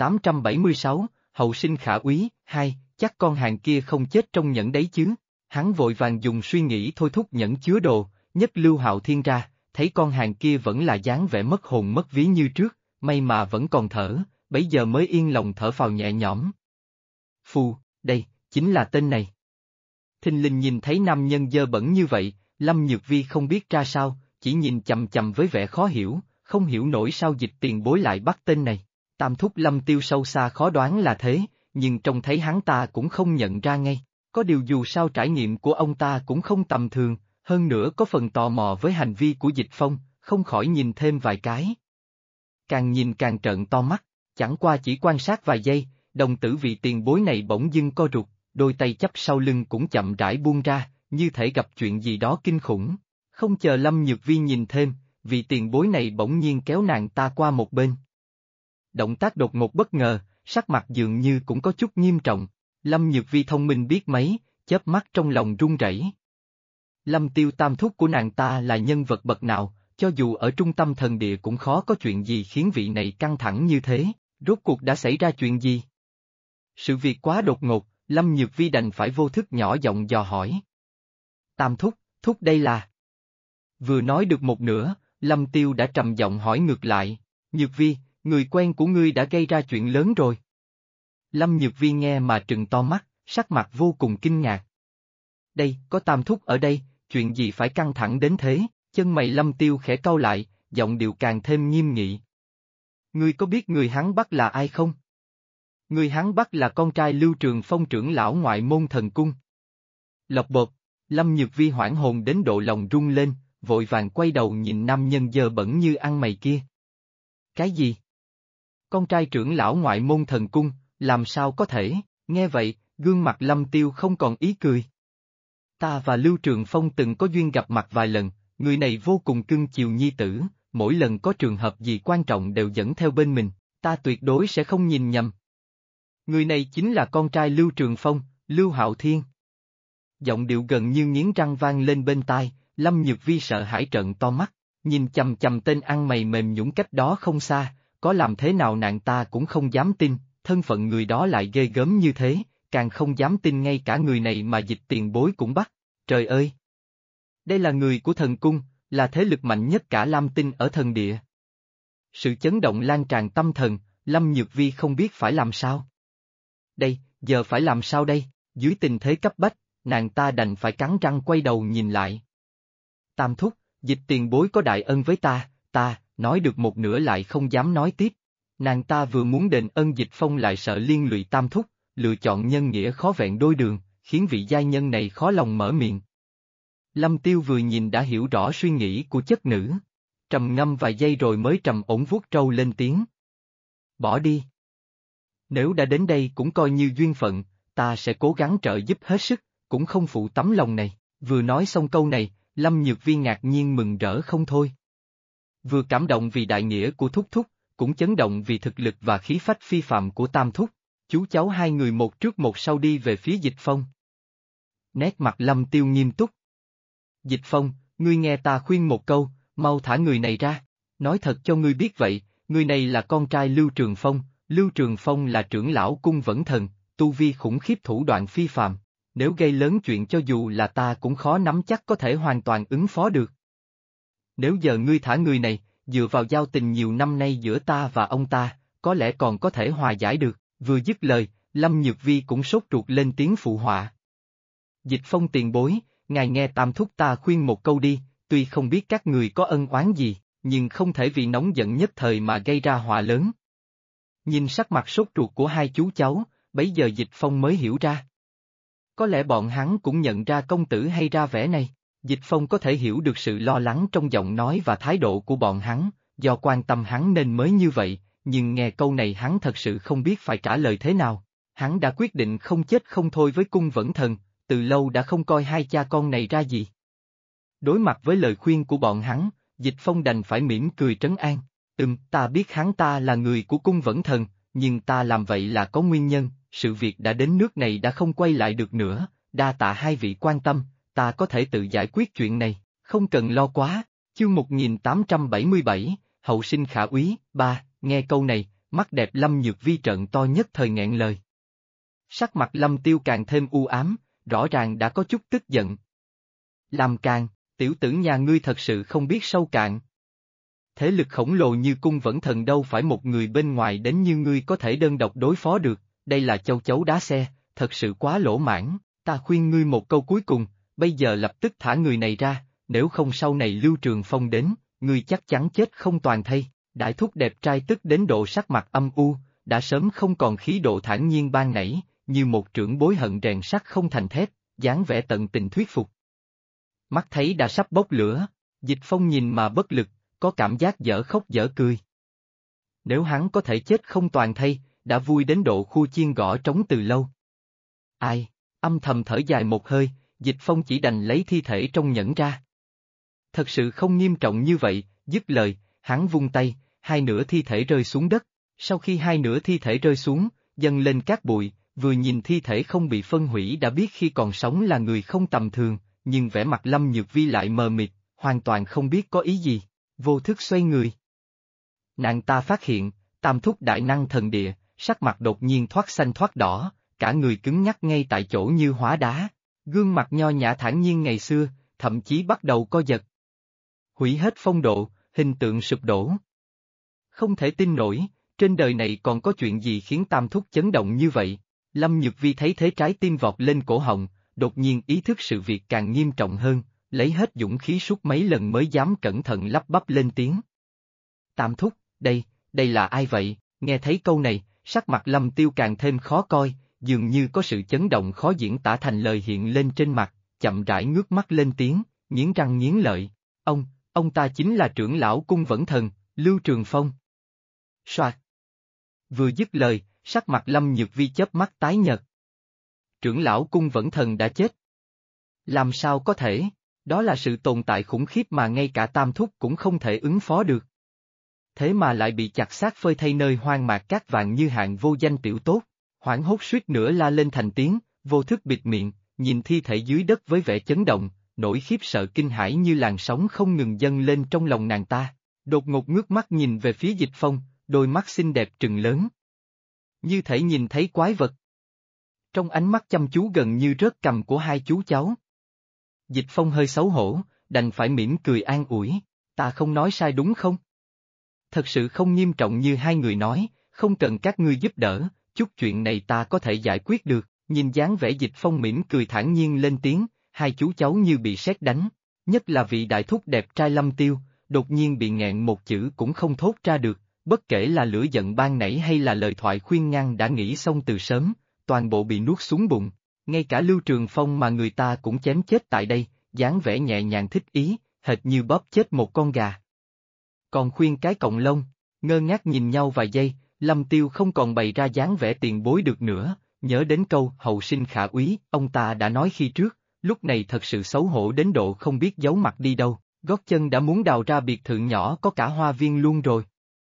1876, hậu sinh khả úy, 2, chắc con hàng kia không chết trong nhẫn đấy chứ. Hắn vội vàng dùng suy nghĩ thôi thúc nhẫn chứa đồ, nhất lưu Hạo Thiên ra, thấy con hàng kia vẫn là dáng vẻ mất hồn mất ví như trước, may mà vẫn còn thở, bấy giờ mới yên lòng thở phào nhẹ nhõm. Phù, đây, chính là tên này. Thình lình nhìn thấy nam nhân dơ bẩn như vậy, Lâm Nhược Vi không biết ra sao, chỉ nhìn chầm chầm với vẻ khó hiểu, không hiểu nổi sao Dịch tiền bối lại bắt tên này. Tam thúc Lâm Tiêu sâu xa khó đoán là thế, nhưng trông thấy hắn ta cũng không nhận ra ngay, có điều dù sao trải nghiệm của ông ta cũng không tầm thường, hơn nữa có phần tò mò với hành vi của Dịch Phong, không khỏi nhìn thêm vài cái. Càng nhìn càng trợn to mắt, chẳng qua chỉ quan sát vài giây, đồng tử vị tiền bối này bỗng dưng co rụt, đôi tay chắp sau lưng cũng chậm rãi buông ra, như thể gặp chuyện gì đó kinh khủng. Không chờ Lâm Nhược Vi nhìn thêm, vị tiền bối này bỗng nhiên kéo nàng ta qua một bên. Động tác đột ngột bất ngờ, sắc mặt dường như cũng có chút nghiêm trọng, Lâm Nhược Vi thông minh biết mấy, chớp mắt trong lòng run rẩy. Lâm Tiêu tam thúc của nàng ta là nhân vật bậc nào, cho dù ở trung tâm thần địa cũng khó có chuyện gì khiến vị này căng thẳng như thế, rốt cuộc đã xảy ra chuyện gì? Sự việc quá đột ngột, Lâm Nhược Vi đành phải vô thức nhỏ giọng dò hỏi. Tam thúc, thúc đây là... Vừa nói được một nửa, Lâm Tiêu đã trầm giọng hỏi ngược lại, Nhược Vi, người quen của ngươi đã gây ra chuyện lớn rồi. Lâm Nhược Vi nghe mà trừng to mắt, sắc mặt vô cùng kinh ngạc. Đây, có tam thúc ở đây, chuyện gì phải căng thẳng đến thế, chân mày Lâm Tiêu khẽ cau lại, giọng điệu càng thêm nghiêm nghị. Ngươi có biết người hắn bắt là ai không? Người hắn bắt là con trai Lưu Trường Phong trưởng lão ngoại môn thần cung. Lộc bộp, Lâm Nhược Vi hoảng hồn đến độ lòng rung lên, vội vàng quay đầu nhìn nam nhân dơ bẩn như ăn mày kia. Cái gì? Con trai trưởng lão ngoại môn thần cung, làm sao có thể, nghe vậy, gương mặt Lâm Tiêu không còn ý cười. Ta và Lưu Trường Phong từng có duyên gặp mặt vài lần, người này vô cùng cưng chiều nhi tử, mỗi lần có trường hợp gì quan trọng đều dẫn theo bên mình, ta tuyệt đối sẽ không nhìn nhầm. Người này chính là con trai Lưu Trường Phong, Lưu Hạo Thiên. Giọng điệu gần như nghiến răng vang lên bên tai, Lâm Nhược Vi sợ hãi trợn to mắt, nhìn chằm chằm tên ăn mày mềm nhũn cách đó không xa, có làm thế nào nàng ta cũng không dám tin, thân phận người đó lại ghê gớm như thế, càng không dám tin ngay cả người này mà Dịch Tiền Bối cũng bắt, trời ơi! Đây là người của thần cung, là thế lực mạnh nhất cả Lam Tinh ở thần địa. Sự chấn động lan tràn tâm thần, Lâm Nhược Vi không biết phải làm sao. Đây, giờ phải làm sao đây, dưới tình thế cấp bách, nàng ta đành phải cắn răng quay đầu nhìn lại. Tam thúc, Dịch Tiền Bối có đại ân với ta, nói được một nửa lại không dám nói tiếp. Nàng ta vừa muốn đền ân Dịch Phong lại sợ liên lụy tam thúc, lựa chọn nhân nghĩa khó vẹn đôi đường, khiến vị giai nhân này khó lòng mở miệng. Lâm Tiêu vừa nhìn đã hiểu rõ suy nghĩ của chất nữ. Trầm ngâm vài giây rồi mới trầm ổn vuốt trâu lên tiếng. Bỏ đi. Nếu đã đến đây cũng coi như duyên phận, ta sẽ cố gắng trợ giúp hết sức, cũng không phụ tấm lòng này. Vừa nói xong câu này, Lâm Nhược Vi ngạc nhiên mừng rỡ không thôi. Vừa cảm động vì đại nghĩa của thúc thúc, cũng chấn động vì thực lực và khí phách phi phàm của tam thúc. Chú cháu hai người một trước một sau đi về phía Dịch Phong. Nét mặt Lâm Tiêu nghiêm túc. Dịch Phong, ngươi nghe ta khuyên một câu, mau thả người này ra. Nói thật cho ngươi biết vậy, người này là con trai Lưu Trường Phong, Lưu Trường Phong là trưởng lão cung Vẫn Thần, tu vi khủng khiếp thủ đoạn phi phàm. Nếu gây lớn chuyện cho dù là ta cũng khó nắm chắc có thể hoàn toàn ứng phó được. Nếu giờ ngươi thả người này, dựa vào giao tình nhiều năm nay giữa ta và ông ta, có lẽ còn có thể hòa giải được. Vừa dứt lời, Lâm Nhược Vi cũng sốt ruột lên tiếng phụ họa. Dịch Phong tiền bối, ngài nghe tam thúc ta khuyên một câu đi, tuy không biết các người có ân oán gì, nhưng không thể vì nóng giận nhất thời mà gây ra họa lớn. Nhìn sắc mặt sốt ruột của hai chú cháu, bấy giờ Dịch Phong mới hiểu ra. Có lẽ bọn hắn cũng nhận ra công tử hay ra vẻ này. Dịch Phong có thể hiểu được sự lo lắng trong giọng nói và thái độ của bọn hắn, do quan tâm hắn nên mới như vậy, nhưng nghe câu này hắn thật sự không biết phải trả lời thế nào. Hắn đã quyết định không chết không thôi với cung Vẫn Thần, từ lâu đã không coi hai cha con này ra gì. Đối mặt với lời khuyên của bọn hắn, Dịch Phong đành phải mỉm cười trấn an. Ta biết hắn ta là người của cung Vẫn Thần, nhưng ta làm vậy là có nguyên nhân, sự việc đã đến nước này đã không quay lại được nữa, đa tạ hai vị quan tâm, ta có thể tự giải quyết chuyện này, không cần lo quá. Chương 1877, Hậu sinh khả úy, 3, nghe câu này, mắt đẹp Lâm Nhược Vi trợn to nhất thời nghẹn lời. Sắc mặt Lâm Tiêu càng thêm u ám, rõ ràng đã có chút tức giận. Làm càng, tiểu tử nhà ngươi thật sự không biết sâu cạn. Thế lực khổng lồ như cung Vẫn Thần đâu phải một người bên ngoài đến như ngươi có thể đơn độc đối phó được, đây là châu chấu đá xe, thật sự quá lỗ mãn, ta khuyên ngươi một câu cuối cùng, bây giờ lập tức thả người này ra, nếu không sau này Lưu Trường Phong đến, ngươi chắc chắn chết không toàn thây. Đại thúc đẹp trai tức đến độ sắc mặt âm u, đã sớm không còn khí độ thản nhiên ban nãy, như một trưởng bối hận rèn sắt không thành thép, dáng vẻ tận tình thuyết phục. Mắt thấy đã sắp bốc lửa, Dịch Phong nhìn mà bất lực, có cảm giác dở khóc dở cười. Nếu hắn có thể chết không toàn thây, đã vui đến độ khu chiên gõ trống từ lâu. Ai, âm thầm thở dài một hơi, Dịch Phong chỉ đành lấy thi thể trong nhẫn ra. Thật sự không nghiêm trọng như vậy, dứt lời, hắn vung tay, hai nửa thi thể rơi xuống đất. Sau khi hai nửa thi thể rơi xuống, dâng lên cát bụi, vừa nhìn thi thể không bị phân hủy đã biết khi còn sống là người không tầm thường, nhưng vẻ mặt Lâm Nhược Vi lại mờ mịt, hoàn toàn không biết có ý gì, vô thức xoay người. Nàng ta phát hiện, Tam Thúc đại năng thần địa, sắc mặt đột nhiên thoát xanh thoát đỏ, cả người cứng nhắc ngay tại chỗ như hóa đá, gương mặt nho nhã thản nhiên ngày xưa, thậm chí bắt đầu co giật. Hủy hết phong độ, hình tượng sụp đổ. Không thể tin nổi, trên đời này còn có chuyện gì khiến Tam Thúc chấn động như vậy. Lâm Nhược Vi thấy thế trái tim vọt lên cổ họng, đột nhiên ý thức sự việc càng nghiêm trọng hơn, lấy hết dũng khí suốt mấy lần mới dám cẩn thận lắp bắp lên tiếng. Tam Thúc, đây là ai vậy? Nghe thấy câu này, sắc mặt Lâm Tiêu càng thêm khó coi, dường như có sự chấn động khó diễn tả thành lời hiện lên trên mặt, chậm rãi ngước mắt lên tiếng, nghiến răng nghiến lợi. Ông ta chính là trưởng lão Cung Vẫn Thần, Lưu Trường Phong. Soạt. Vừa dứt lời, sắc mặt Lâm Nhược Vi chớp mắt tái nhợt. Trưởng lão Cung Vẫn Thần đã chết. Làm sao có thể? Đó là sự tồn tại khủng khiếp mà ngay cả Tam Thúc cũng không thể ứng phó được. Thế mà lại bị chặt xác phơi thay nơi hoang mạc cát vàng như hạng vô danh tiểu tốt, hoảng hốt suýt nữa la lên thành tiếng, vô thức bịt miệng, nhìn thi thể dưới đất với vẻ chấn động, nỗi khiếp sợ kinh hãi như làn sóng không ngừng dâng lên trong lòng nàng ta, đột ngột ngước mắt nhìn về phía Dịch Phong, đôi mắt xinh đẹp trừng lớn. Như thể nhìn thấy quái vật. Trong ánh mắt chăm chú gần như rớt cằm của hai chú cháu. Dịch Phong hơi xấu hổ, đành phải mỉm cười an ủi, ta không nói sai đúng không? Thật sự không nghiêm trọng như hai người nói, không cần các ngươi giúp đỡ, chút chuyện này ta có thể giải quyết được, nhìn dáng vẻ Dịch Phong mỉm cười thản nhiên lên tiếng, hai chú cháu như bị sét đánh, nhất là vị đại thúc đẹp trai Lâm Tiêu, đột nhiên bị nghẹn một chữ cũng không thốt ra được, bất kể là lửa giận ban nảy hay là lời thoại khuyên ngăn đã nghĩ xong từ sớm, toàn bộ bị nuốt xuống bụng, ngay cả Lưu Trường Phong mà người ta cũng chém chết tại đây, dáng vẻ nhẹ nhàng thích ý, hệt như bóp chết một con gà. Còn khuyên cái cọng lông, ngơ ngác nhìn nhau vài giây, Lâm Tiêu không còn bày ra dáng vẻ tiền bối được nữa, nhớ đến câu hậu sinh khả úy, ông ta đã nói khi trước, lúc này thật sự xấu hổ đến độ không biết giấu mặt đi đâu, gót chân đã muốn đào ra biệt thự nhỏ có cả hoa viên luôn rồi.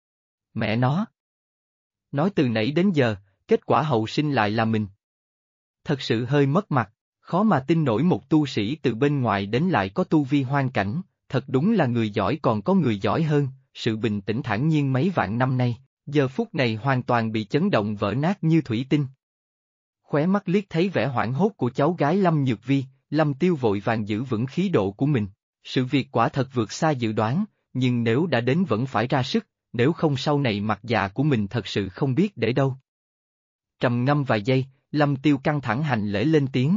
Mẹ nó! Nói từ nãy đến giờ, kết quả hậu sinh lại là mình. Thật sự hơi mất mặt, khó mà tin nổi một tu sĩ từ bên ngoài đến lại có tu vi hoang cảnh, thật đúng là người giỏi còn có người giỏi hơn, sự bình tĩnh thản nhiên mấy vạn năm nay, giờ phút này hoàn toàn bị chấn động vỡ nát như thủy tinh. Khóe mắt liếc thấy vẻ hoảng hốt của cháu gái Lâm Nhược Vi, Lâm Tiêu vội vàng giữ vững khí độ của mình, sự việc quả thật vượt xa dự đoán, nhưng nếu đã đến vẫn phải ra sức, nếu không sau này mặt dạ của mình thật sự không biết để đâu. Trầm ngâm vài giây, Lâm Tiêu căng thẳng hành lễ lên tiếng.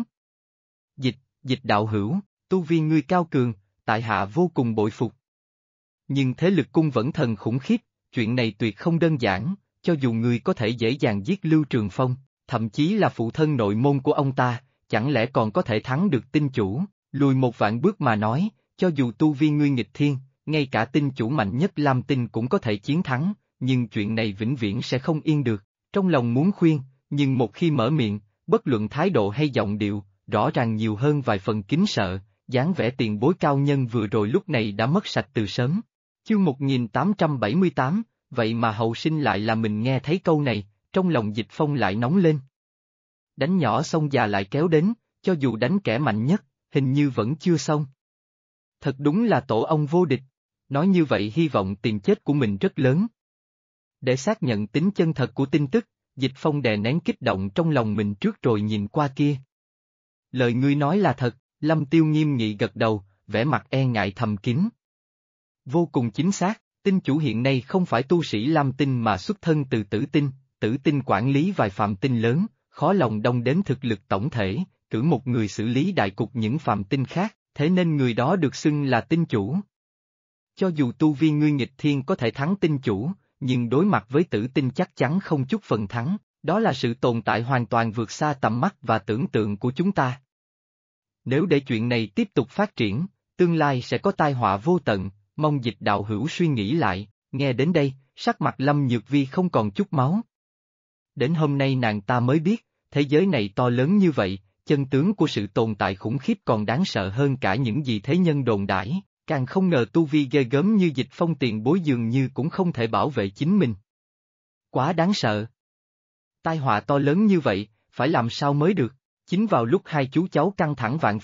Dịch đạo hữu, tu vi ngươi cao cường, tại hạ vô cùng bội phục. Nhưng thế lực Cung Vẫn Thần khủng khiếp, chuyện này tuyệt không đơn giản, cho dù ngươi có thể dễ dàng giết Lưu Trường Phong, thậm chí là phụ thân nội môn của ông ta, chẳng lẽ còn có thể thắng được tinh chủ, lùi một vạn bước mà nói, cho dù tu vi ngươi nghịch thiên, ngay cả tinh chủ mạnh nhất Lam Tinh cũng có thể chiến thắng, nhưng chuyện này vĩnh viễn sẽ không yên được, trong lòng muốn khuyên, nhưng một khi mở miệng, bất luận thái độ hay giọng điệu, rõ ràng nhiều hơn vài phần kính sợ, dáng vẻ tiền bối cao nhân vừa rồi lúc này đã mất sạch từ sớm. Chương 1878, vậy mà hậu sinh lại là mình nghe thấy câu này, trong lòng Dịch Phong lại nóng lên. Đánh nhỏ xong già lại kéo đến, cho dù đánh kẻ mạnh nhất, hình như vẫn chưa xong. Thật đúng là tổ ông vô địch, nói như vậy hy vọng tiền chết của mình rất lớn. Để xác nhận tính chân thật của tin tức, Dịch Phong đè nén kích động trong lòng mình trước rồi nhìn qua kia. Lời ngươi nói là thật, Lâm Tiêu nghiêm nghị gật đầu, vẻ mặt e ngại thầm kín. Vô cùng chính xác, tinh chủ hiện nay không phải tu sĩ Lam Tinh mà xuất thân từ tử tinh quản lý vài phàm tinh lớn, khó lòng đong đếm thực lực tổng thể, cử một người xử lý đại cục những phàm tinh khác, thế nên người đó được xưng là tinh chủ. Cho dù tu vi ngươi nghịch thiên có thể thắng tinh chủ, nhưng đối mặt với tử tinh chắc chắn không chút phần thắng, đó là sự tồn tại hoàn toàn vượt xa tầm mắt và tưởng tượng của chúng ta. Nếu để chuyện này tiếp tục phát triển, tương lai sẽ có tai họa vô tận, mong Dịch đạo hữu suy nghĩ lại, nghe đến đây, sắc mặt Lâm Nhược Vi không còn chút máu. Đến hôm nay nàng ta mới biết, thế giới này to lớn như vậy, chân tướng của sự tồn tại khủng khiếp còn đáng sợ hơn cả những gì thế nhân đồn đãi, càng không ngờ tu vi ghê gớm như Dịch Phong tiền bối dường như cũng không thể bảo vệ chính mình. Quá đáng sợ. Tai họa to lớn như vậy, phải làm sao mới được? Chính vào lúc hai chú cháu căng thẳng vạn phần,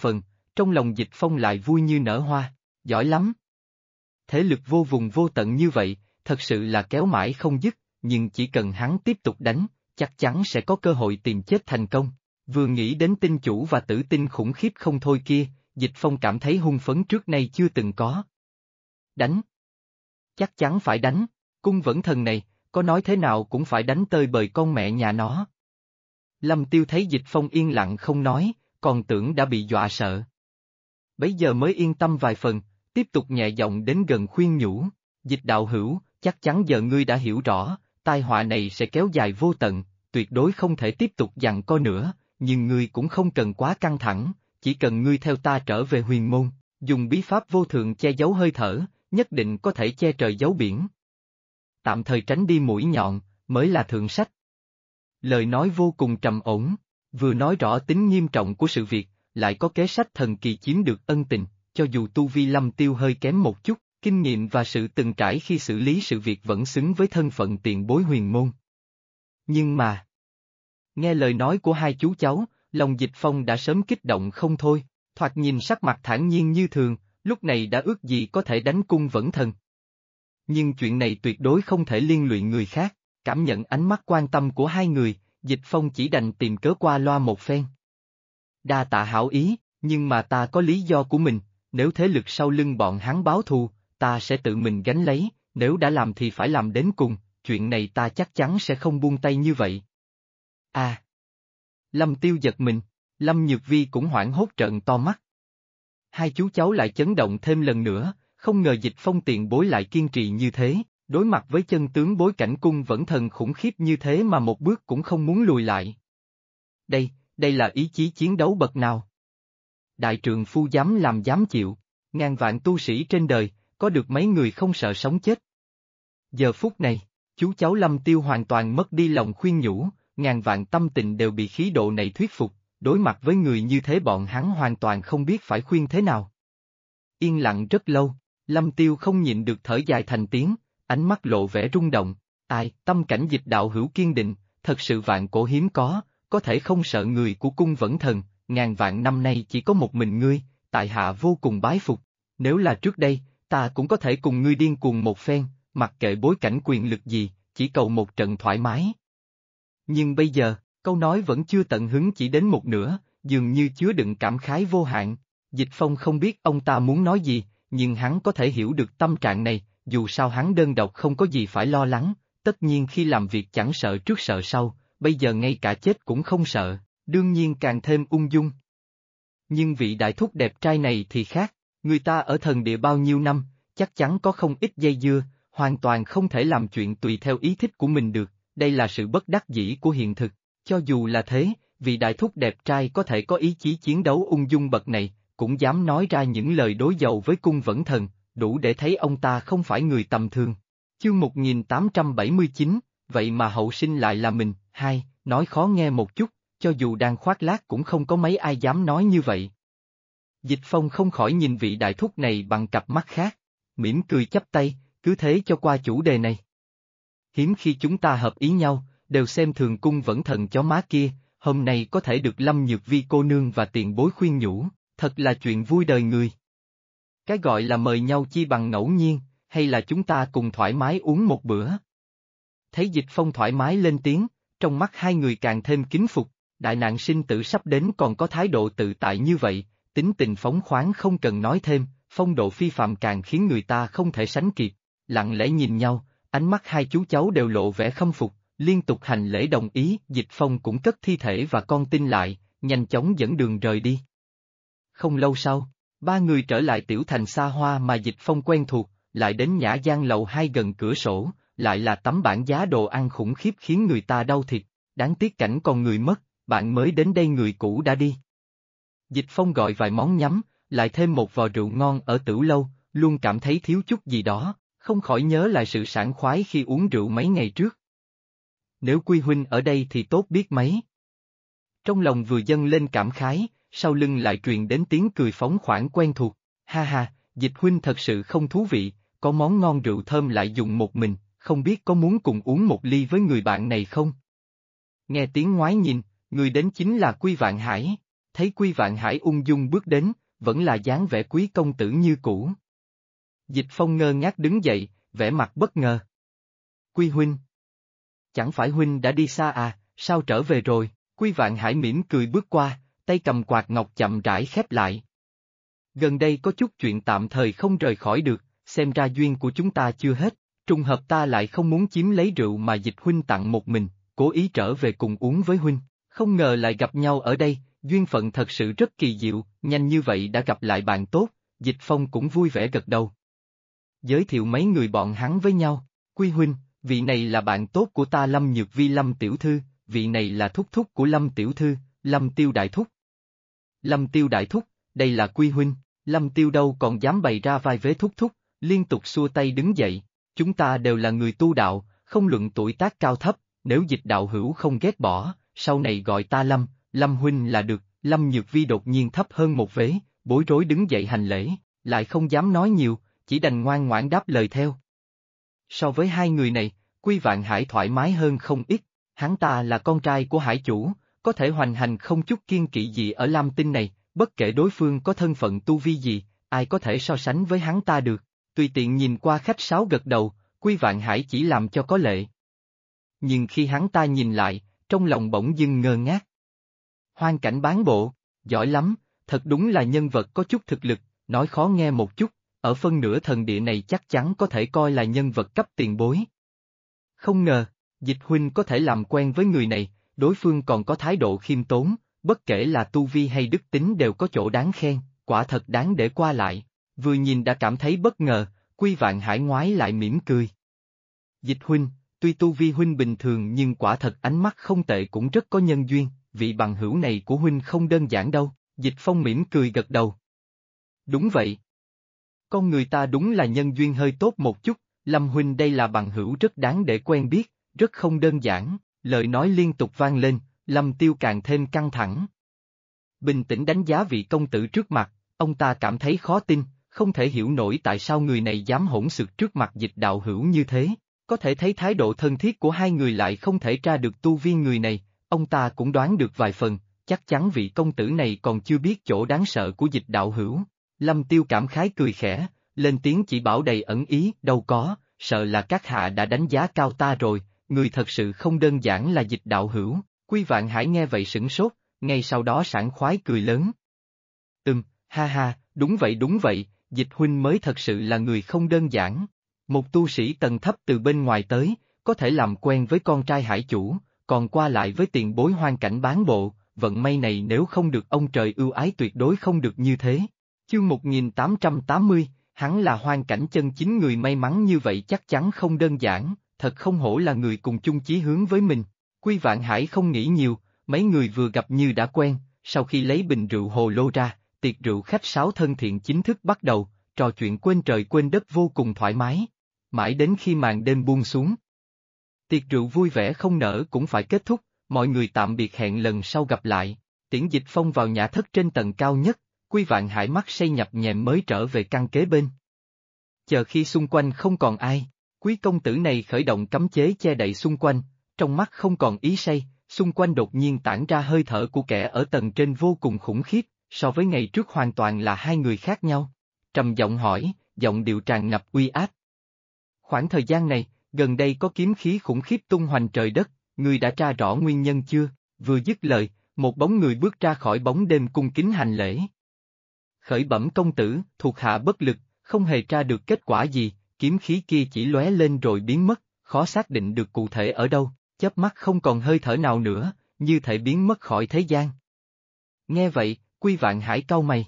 trong lòng Dịch Phong lại vui như nở hoa, giỏi lắm. Thế lực vô vùng vô tận như vậy, thật sự là kéo mãi không dứt, nhưng chỉ cần hắn tiếp tục đánh, chắc chắn sẽ có cơ hội tìm chết thành công. Vừa nghĩ đến tinh chủ và tử tinh khủng khiếp không thôi kia, Dịch Phong cảm thấy hưng phấn trước nay chưa từng có. Đánh! Chắc chắn phải đánh, cung vẫn thần này, có nói thế nào cũng phải đánh tơi bời con mẹ nhà nó. Lâm Tiêu thấy Dịch Phong yên lặng không nói, còn tưởng đã bị dọa sợ. Bấy giờ mới yên tâm vài phần, tiếp tục nhẹ giọng đến gần khuyên nhủ, Dịch đạo hữu, chắc chắn giờ ngươi đã hiểu rõ, tai họa này sẽ kéo dài vô tận, tuyệt đối không thể tiếp tục giằng co nữa, nhưng ngươi cũng không cần quá căng thẳng, chỉ cần ngươi theo ta trở về huyền môn, dùng bí pháp vô thượng che giấu hơi thở, nhất định có thể che trời giấu biển. Tạm thời tránh đi mũi nhọn, mới là thượng sách. Lời nói vô cùng trầm ổn, vừa nói rõ tính nghiêm trọng của sự việc, lại có kế sách thần kỳ chiếm được ân tình, cho dù tu vi Lâm Tiêu hơi kém một chút, kinh nghiệm và sự từng trải khi xử lý sự việc vẫn xứng với thân phận tiền bối huyền môn. Nhưng mà, nghe lời nói của hai chú cháu, lòng Dịch Phong đã sớm kích động không thôi, thoạt nhìn sắc mặt thản nhiên như thường, lúc này đã ước gì có thể đánh cung vẫn thần. Nhưng chuyện này tuyệt đối không thể liên lụy người khác, cảm nhận ánh mắt quan tâm của hai người, Dịch Phong chỉ đành tìm cớ qua loa một phen. Đa tạ hảo ý, nhưng mà ta có lý do của mình, nếu thế lực sau lưng bọn hắn báo thù, ta sẽ tự mình gánh lấy, nếu đã làm thì phải làm đến cùng, chuyện này ta chắc chắn sẽ không buông tay như vậy. À! Lâm Tiêu giật mình, Lâm Nhược Vi cũng hoảng hốt trợn to mắt. Hai chú cháu lại chấn động thêm lần nữa, không ngờ Dịch Phong tiền bối lại kiên trì như thế, đối mặt với chân tướng bối cảnh cung vẫn thần khủng khiếp như thế mà một bước cũng không muốn lùi lại. Đây là ý chí chiến đấu bậc nào? Đại trượng phu dám làm dám chịu, ngàn vạn tu sĩ trên đời, có được mấy người không sợ sống chết. Giờ phút này, chú cháu Lâm Tiêu hoàn toàn mất đi lòng khuyên nhủ, ngàn vạn tâm tình đều bị khí độ này thuyết phục, đối mặt với người như thế bọn hắn hoàn toàn không biết phải khuyên thế nào. Yên lặng rất lâu, Lâm Tiêu không nhịn được thở dài thành tiếng, ánh mắt lộ vẻ rung động, tâm cảnh Dịch đạo hữu kiên định, thật sự vạn cổ hiếm có thể không sợ người của cung vẫn thần, ngàn vạn năm nay chỉ có một mình ngươi, tại hạ vô cùng bái phục, nếu là trước đây, ta cũng có thể cùng ngươi điên cuồng một phen, mặc kệ bối cảnh quyền lực gì, chỉ cầu một trận thoải mái. Nhưng bây giờ, câu nói vẫn chưa tận hứng chỉ đến một nửa, dường như chứa đựng cảm khái vô hạn. Dịch Phong không biết ông ta muốn nói gì, nhưng hắn có thể hiểu được tâm trạng này, dù sao hắn đơn độc không có gì phải lo lắng, tất nhiên khi làm việc chẳng sợ trước sợ sau, bây giờ ngay cả chết cũng không sợ, đương nhiên càng thêm ung dung. Nhưng vị đại thúc đẹp trai này thì khác, người ta ở thần địa bao nhiêu năm, chắc chắn có không ít dây dưa, hoàn toàn không thể làm chuyện tùy theo ý thích của mình được, đây là sự bất đắc dĩ của hiện thực. Cho dù là thế, vị đại thúc đẹp trai có thể có ý chí chiến đấu ung dung bậc này, cũng dám nói ra những lời đối dầu với cung vẫn thần, đủ để thấy ông ta không phải người tầm thường. Chương 1879, vậy mà hậu sinh lại là mình, nói khó nghe một chút, cho dù đang khoác lác cũng không có mấy ai dám nói như vậy. Dịch Phong không khỏi nhìn vị đại thúc này bằng cặp mắt khác, mỉm cười chắp tay, cứ thế cho qua chủ đề này. Hiếm khi chúng ta hợp ý nhau, đều xem thường cung vẫn thần chó má kia, hôm nay có thể được Lâm Nhược Vi cô nương và tiền bối khuyên nhủ, thật là chuyện vui đời người. Cái gọi là mời nhau chi bằng ngẫu nhiên, hay là chúng ta cùng thoải mái uống một bữa. Thấy Dịch Phong thoải mái lên tiếng, trong mắt hai người càng thêm kính phục, đại nạn sinh tử sắp đến còn có thái độ tự tại như vậy, tính tình phóng khoáng không cần nói thêm, phong độ phi phàm càng khiến người ta không thể sánh kịp, lặng lẽ nhìn nhau, ánh mắt hai chú cháu đều lộ vẻ khâm phục, liên tục hành lễ đồng ý, Dịch Phong cũng cất thi thể và con tin lại, nhanh chóng dẫn đường rời đi. Không lâu sau, ba người trở lại tiểu thành xa hoa mà Dịch Phong quen thuộc, lại đến Nhã Giang lầu 2 gần cửa sổ, lại là tấm bảng giá đồ ăn khủng khiếp khiến người ta đau thịt, đáng tiếc cảnh còn người mất, bạn mới đến đây người cũ đã đi. Dịch Phong gọi vài món nhắm, lại thêm một vò rượu ngon ở Tửu Lâu, luôn cảm thấy thiếu chút gì đó, không khỏi nhớ lại sự sảng khoái khi uống rượu mấy ngày trước. Nếu Quy huynh ở đây thì tốt biết mấy. Trong lòng vừa dâng lên cảm khái, sau lưng lại truyền đến tiếng cười phóng khoáng quen thuộc, ha, Dịch huynh thật sự không thú vị, có món ngon rượu thơm lại dùng một mình, không biết có muốn cùng uống một ly với người bạn này không? Nghe tiếng ngoái nhìn, người đến chính là Quy Vạn Hải, thấy Quy Vạn Hải ung dung bước đến, vẫn là dáng vẻ quý công tử như cũ. Dịch Phong ngơ ngác đứng dậy, vẻ mặt bất ngờ. Quy huynh. Chẳng phải huynh đã đi xa à, sao trở về rồi? Quy Vạn Hải mỉm cười bước qua, tay cầm quạt ngọc chậm rãi khép lại. Gần đây có chút chuyện tạm thời không rời khỏi được, xem ra duyên của chúng ta chưa hết, trùng hợp ta lại không muốn chiếm lấy rượu mà Dịch huynh tặng một mình, cố ý trở về cùng uống với huynh, không ngờ lại gặp nhau ở đây, duyên phận thật sự rất kỳ diệu, nhanh như vậy đã gặp lại bạn tốt, Dịch Phong cũng vui vẻ gật đầu. Giới thiệu mấy người bọn hắn với nhau, Quy huynh, vị này là bạn tốt của ta Lâm Nhược Vi Lâm tiểu thư, vị này là thúc thúc của Lâm tiểu thư, Lâm Tiêu đại thúc. Lâm Tiêu đại thúc, đây là Quy huynh, Lâm Tiêu đâu còn dám bày ra vai vế thúc thúc, liên tục xua tay đứng dậy, chúng ta đều là người tu đạo, không luận tuổi tác cao thấp, nếu Dịch đạo hữu không ghét bỏ, sau này gọi ta Lâm, Lâm huynh là được, Lâm Nhược Vi đột nhiên thấp hơn một vế, bối rối đứng dậy hành lễ, lại không dám nói nhiều, chỉ đành ngoan ngoãn đáp lời theo. So với hai người này, Quy Vạn Hải thoải mái hơn không ít, hắn ta là con trai của hải chủ, có thể hoành hành không chút kiêng kỵ gì ở Lam Tinh này, bất kể đối phương có thân phận tu vi gì, ai có thể so sánh với hắn ta được, tùy tiện nhìn qua khách sáo gật đầu, Quy Vạn Hải chỉ làm cho có lệ. Nhưng khi hắn ta nhìn lại, trong lòng bỗng dưng ngơ ngác. Hoang Cảnh Bán Bộ, giỏi lắm, thật đúng là nhân vật có chút thực lực, nói khó nghe một chút, ở phân nửa thần địa này chắc chắn có thể coi là nhân vật cấp tiền bối. Không ngờ, Dịch huynh có thể làm quen với người này, đối phương còn có thái độ khiêm tốn, bất kể là tu vi hay đức tính đều có chỗ đáng khen, quả thật đáng để qua lại, vừa nhìn đã cảm thấy bất ngờ, Quy Vạn Hải ngoái lại mỉm cười. Dịch huynh, tuy tu vi huynh bình thường nhưng quả thật ánh mắt không tệ cũng rất có nhân duyên, vị bằng hữu này của huynh không đơn giản đâu, Dịch Phong mỉm cười gật đầu. Đúng vậy. Con người ta đúng là nhân duyên hơi tốt một chút, Lâm huynh đây là bằng hữu rất đáng để quen biết, rất không đơn giản, lời nói liên tục vang lên, Lâm Tiêu càng thêm căng thẳng. Bình tĩnh đánh giá vị công tử trước mặt, ông ta cảm thấy khó tin, không thể hiểu nổi tại sao người này dám hỗn xược trước mặt Dịch đạo hữu như thế, có thể thấy thái độ thân thiết của hai người lại không thể tra được tu vi người này, ông ta cũng đoán được vài phần, chắc chắn vị công tử này còn chưa biết chỗ đáng sợ của Dịch đạo hữu. Lâm Tiêu cảm khái cười khẽ, lên tiếng chỉ bảo đầy ẩn ý, đâu có, sợ là các hạ đã đánh giá cao ta rồi, người thật sự không đơn giản là Dịch đạo hữu, Quy Vạn Hải nghe vậy sửng sốt, ngay sau đó sảng khoái cười lớn. Ha ha, đúng vậy, Dịch huynh mới thật sự là người không đơn giản. Một tu sĩ tầng thấp từ bên ngoài tới, có thể làm quen với con trai hải chủ, còn qua lại với tiền bối Hoang Cảnh Bán Bộ, vận may này nếu không được ông trời ưu ái tuyệt đối không được như thế. Chương 1880, hắn là Hoang Cảnh chân chính, người may mắn như vậy chắc chắn không đơn giản, thật không hổ là người cùng chung chí hướng với mình. Quy Vạn Hải không nghĩ nhiều, mấy người vừa gặp như đã quen, sau khi lấy bình rượu hồ lô ra, tiệc rượu khách sáo thân thiện chính thức bắt đầu, trò chuyện quên trời quên đất vô cùng thoải mái. Mãi đến khi màn đêm buông xuống. Tiệc rượu vui vẻ không nở cũng phải kết thúc, mọi người tạm biệt hẹn lần sau gặp lại, tiễn Dịch Phong vào nhà thất trên tầng cao nhất, Quy Vạn Hải mắt say nhập nhèm mới trở về căn kế bên. Chờ khi xung quanh không còn ai, quý công tử này khởi động cấm chế che đậy xung quanh, trong mắt không còn ý say, xung quanh đột nhiên tản ra hơi thở của kẻ ở tầng trên vô cùng khủng khiếp, so với ngày trước hoàn toàn là hai người khác nhau. Trầm giọng hỏi, giọng điệu tràn ngập uy áp. Khoảng thời gian này, gần đây có kiếm khí khủng khiếp tung hoành trời đất, ngươi đã tra rõ nguyên nhân chưa? Vừa dứt lời, một bóng người bước ra khỏi bóng đêm cung kính hành lễ. Khởi bẩm công tử, thuộc hạ bất lực, không hề tra được kết quả gì, kiếm khí kia chỉ lóe lên rồi biến mất, khó xác định được cụ thể ở đâu, chớp mắt không còn hơi thở nào nữa, như thể biến mất khỏi thế gian. Nghe vậy, Quy Vạn Hải cau mày.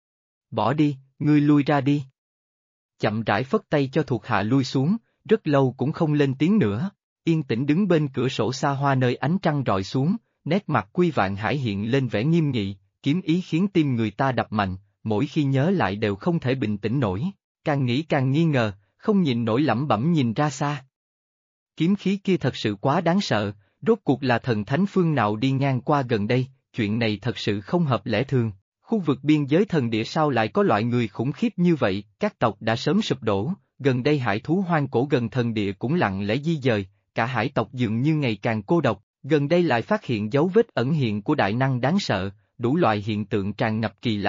Bỏ đi, ngươi lui ra đi. Chậm rãi phất tay cho thuộc hạ lui xuống, rất lâu cũng không lên tiếng nữa, yên tĩnh đứng bên cửa sổ xa hoa nơi ánh trăng rọi xuống, nét mặt Quy Vạn Hải hiện lên vẻ nghiêm nghị, kiếm ý khiến tim người ta đập mạnh, mỗi khi nhớ lại đều không thể bình tĩnh nổi, càng nghĩ càng nghi ngờ, không nhìn nổi lẩm bẩm nhìn ra xa. Kiếm khí kia thật sự quá đáng sợ, rốt cuộc là thần thánh phương nào đi ngang qua gần đây, chuyện này thật sự không hợp lẽ thường. Khu vực biên giới thần địa sao lại có loại người khủng khiếp như vậy, các tộc đã sớm sụp đổ, gần đây hải thú hoang cổ gần thần địa cũng lặng lẽ di dời, cả hải tộc dường như ngày càng cô độc, gần đây lại phát hiện dấu vết ẩn hiện của đại năng đáng sợ, đủ loại hiện tượng tràn ngập kỳ lạ,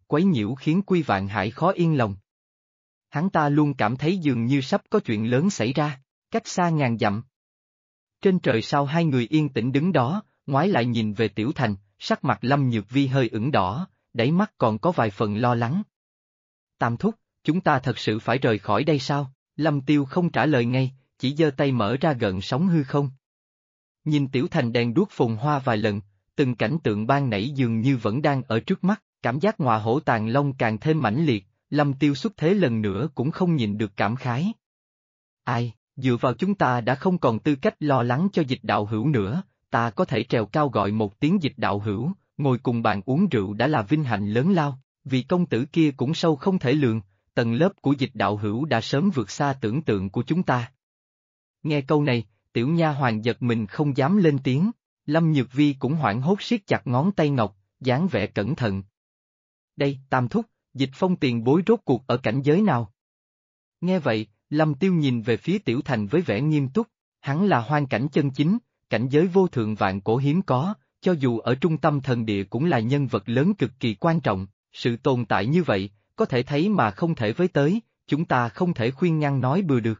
quấy nhiễu khiến Quy Vạn Hải khó yên lòng. Hắn ta luôn cảm thấy dường như sắp có chuyện lớn xảy ra, cách xa ngàn dặm. Trên trời sao hai người yên tĩnh đứng đó, ngoái lại nhìn về Tiểu Thành, sắc mặt Lâm Nhược Vi hơi ửng đỏ, đáy mắt còn có vài phần lo lắng. Tam thúc, chúng ta thật sự phải rời khỏi đây sao? Lâm Tiêu không trả lời ngay, chỉ giơ tay mở ra gợn sóng hư không. Nhìn Tiểu Thành đèn đuốc phồn hoa vài lần, từng cảnh tượng ban nãy dường như vẫn đang ở trước mắt, cảm giác ngọa hổ tàng long càng thêm mãnh liệt, Lâm Tiêu xuất thế lần nữa cũng không nhìn được cảm khái. Ai, dựa vào chúng ta đã không còn tư cách lo lắng cho Dịch đạo hữu nữa, ta có thể trèo cao gọi một tiếng Dịch đạo hữu, ngồi cùng bàn uống rượu đã là vinh hạnh lớn lao, vì công tử kia cũng sâu không thể lường, tầng lớp của Dịch đạo hữu đã sớm vượt xa tưởng tượng của chúng ta. Nghe câu này, tiểu nha hoàn giật mình không dám lên tiếng, Lâm Nhược Vi cũng hoảng hốt siết chặt ngón tay ngọc, dáng vẻ cẩn thận. Đây, Tam thúc, Dịch Phong tiền bối rốt cuộc ở cảnh giới nào? Nghe vậy, Lâm Tiêu nhìn về phía Tiểu Thành với vẻ nghiêm túc, hắn là hoang cảnh chân chính, cảnh giới vô thượng vạn cổ hiếm có, cho dù ở trung tâm thần địa cũng là nhân vật lớn cực kỳ quan trọng, sự tồn tại như vậy, có thể thấy mà không thể với tới, chúng ta không thể khuyên ngăn nói bừa được.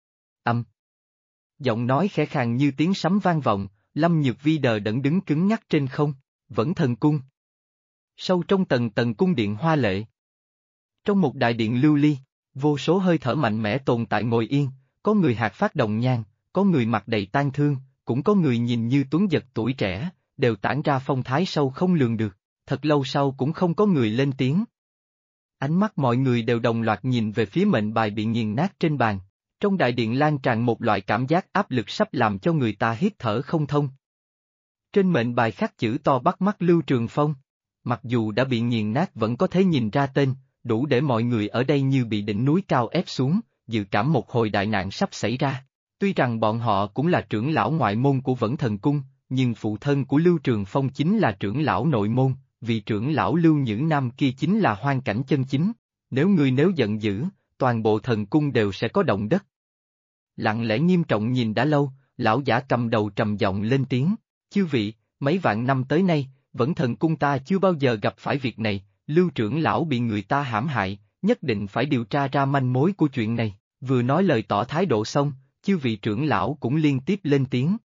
Giọng nói khẽ khàng như tiếng sấm vang vọng, Lâm Nhược Vi đờ đẫn đứng cứng ngắc trên không, Vẫn Thần Cung. Sâu trong tầng tầng cung điện hoa lệ. Trong một đại điện lưu ly, vô số hơi thở mạnh mẽ tồn tại ngồi yên, có người hạt phát đồng nhang, có người mặt đầy tang thương, cũng có người nhìn như tuấn giật tuổi trẻ, đều tản ra phong thái sâu không lường được, thật lâu sau cũng không có người lên tiếng. Ánh mắt mọi người đều đồng loạt nhìn về phía mệnh bài bị nghiền nát trên bàn. Trong đại điện lan tràn một loại cảm giác áp lực sắp làm cho người ta hít thở không thông. Trên mệnh bài khắc chữ to bắt mắt Lưu Trường Phong. Mặc dù đã bị nghiền nát vẫn có thể nhìn ra tên, đủ để mọi người ở đây như bị đỉnh núi cao ép xuống, dự cảm một hồi đại nạn sắp xảy ra. Tuy rằng bọn họ cũng là trưởng lão ngoại môn của Vẫn Thần Cung, nhưng phụ thân của Lưu Trường Phong chính là trưởng lão nội môn, vị trưởng lão Lưu Nhữ Nam kia chính là hoang cảnh chân chính. Nếu giận dữ, toàn bộ thần cung đều sẽ có động đất. Lặng lẽ nghiêm trọng nhìn đã lâu, lão giả cầm đầu trầm giọng lên tiếng, chư vị, mấy vạn năm tới nay, Vẫn Thần Cung ta chưa bao giờ gặp phải việc này, Lưu trưởng lão bị người ta hãm hại, nhất định phải điều tra ra manh mối của chuyện này, vừa nói lời tỏ thái độ xong, chư vị trưởng lão cũng liên tiếp lên tiếng,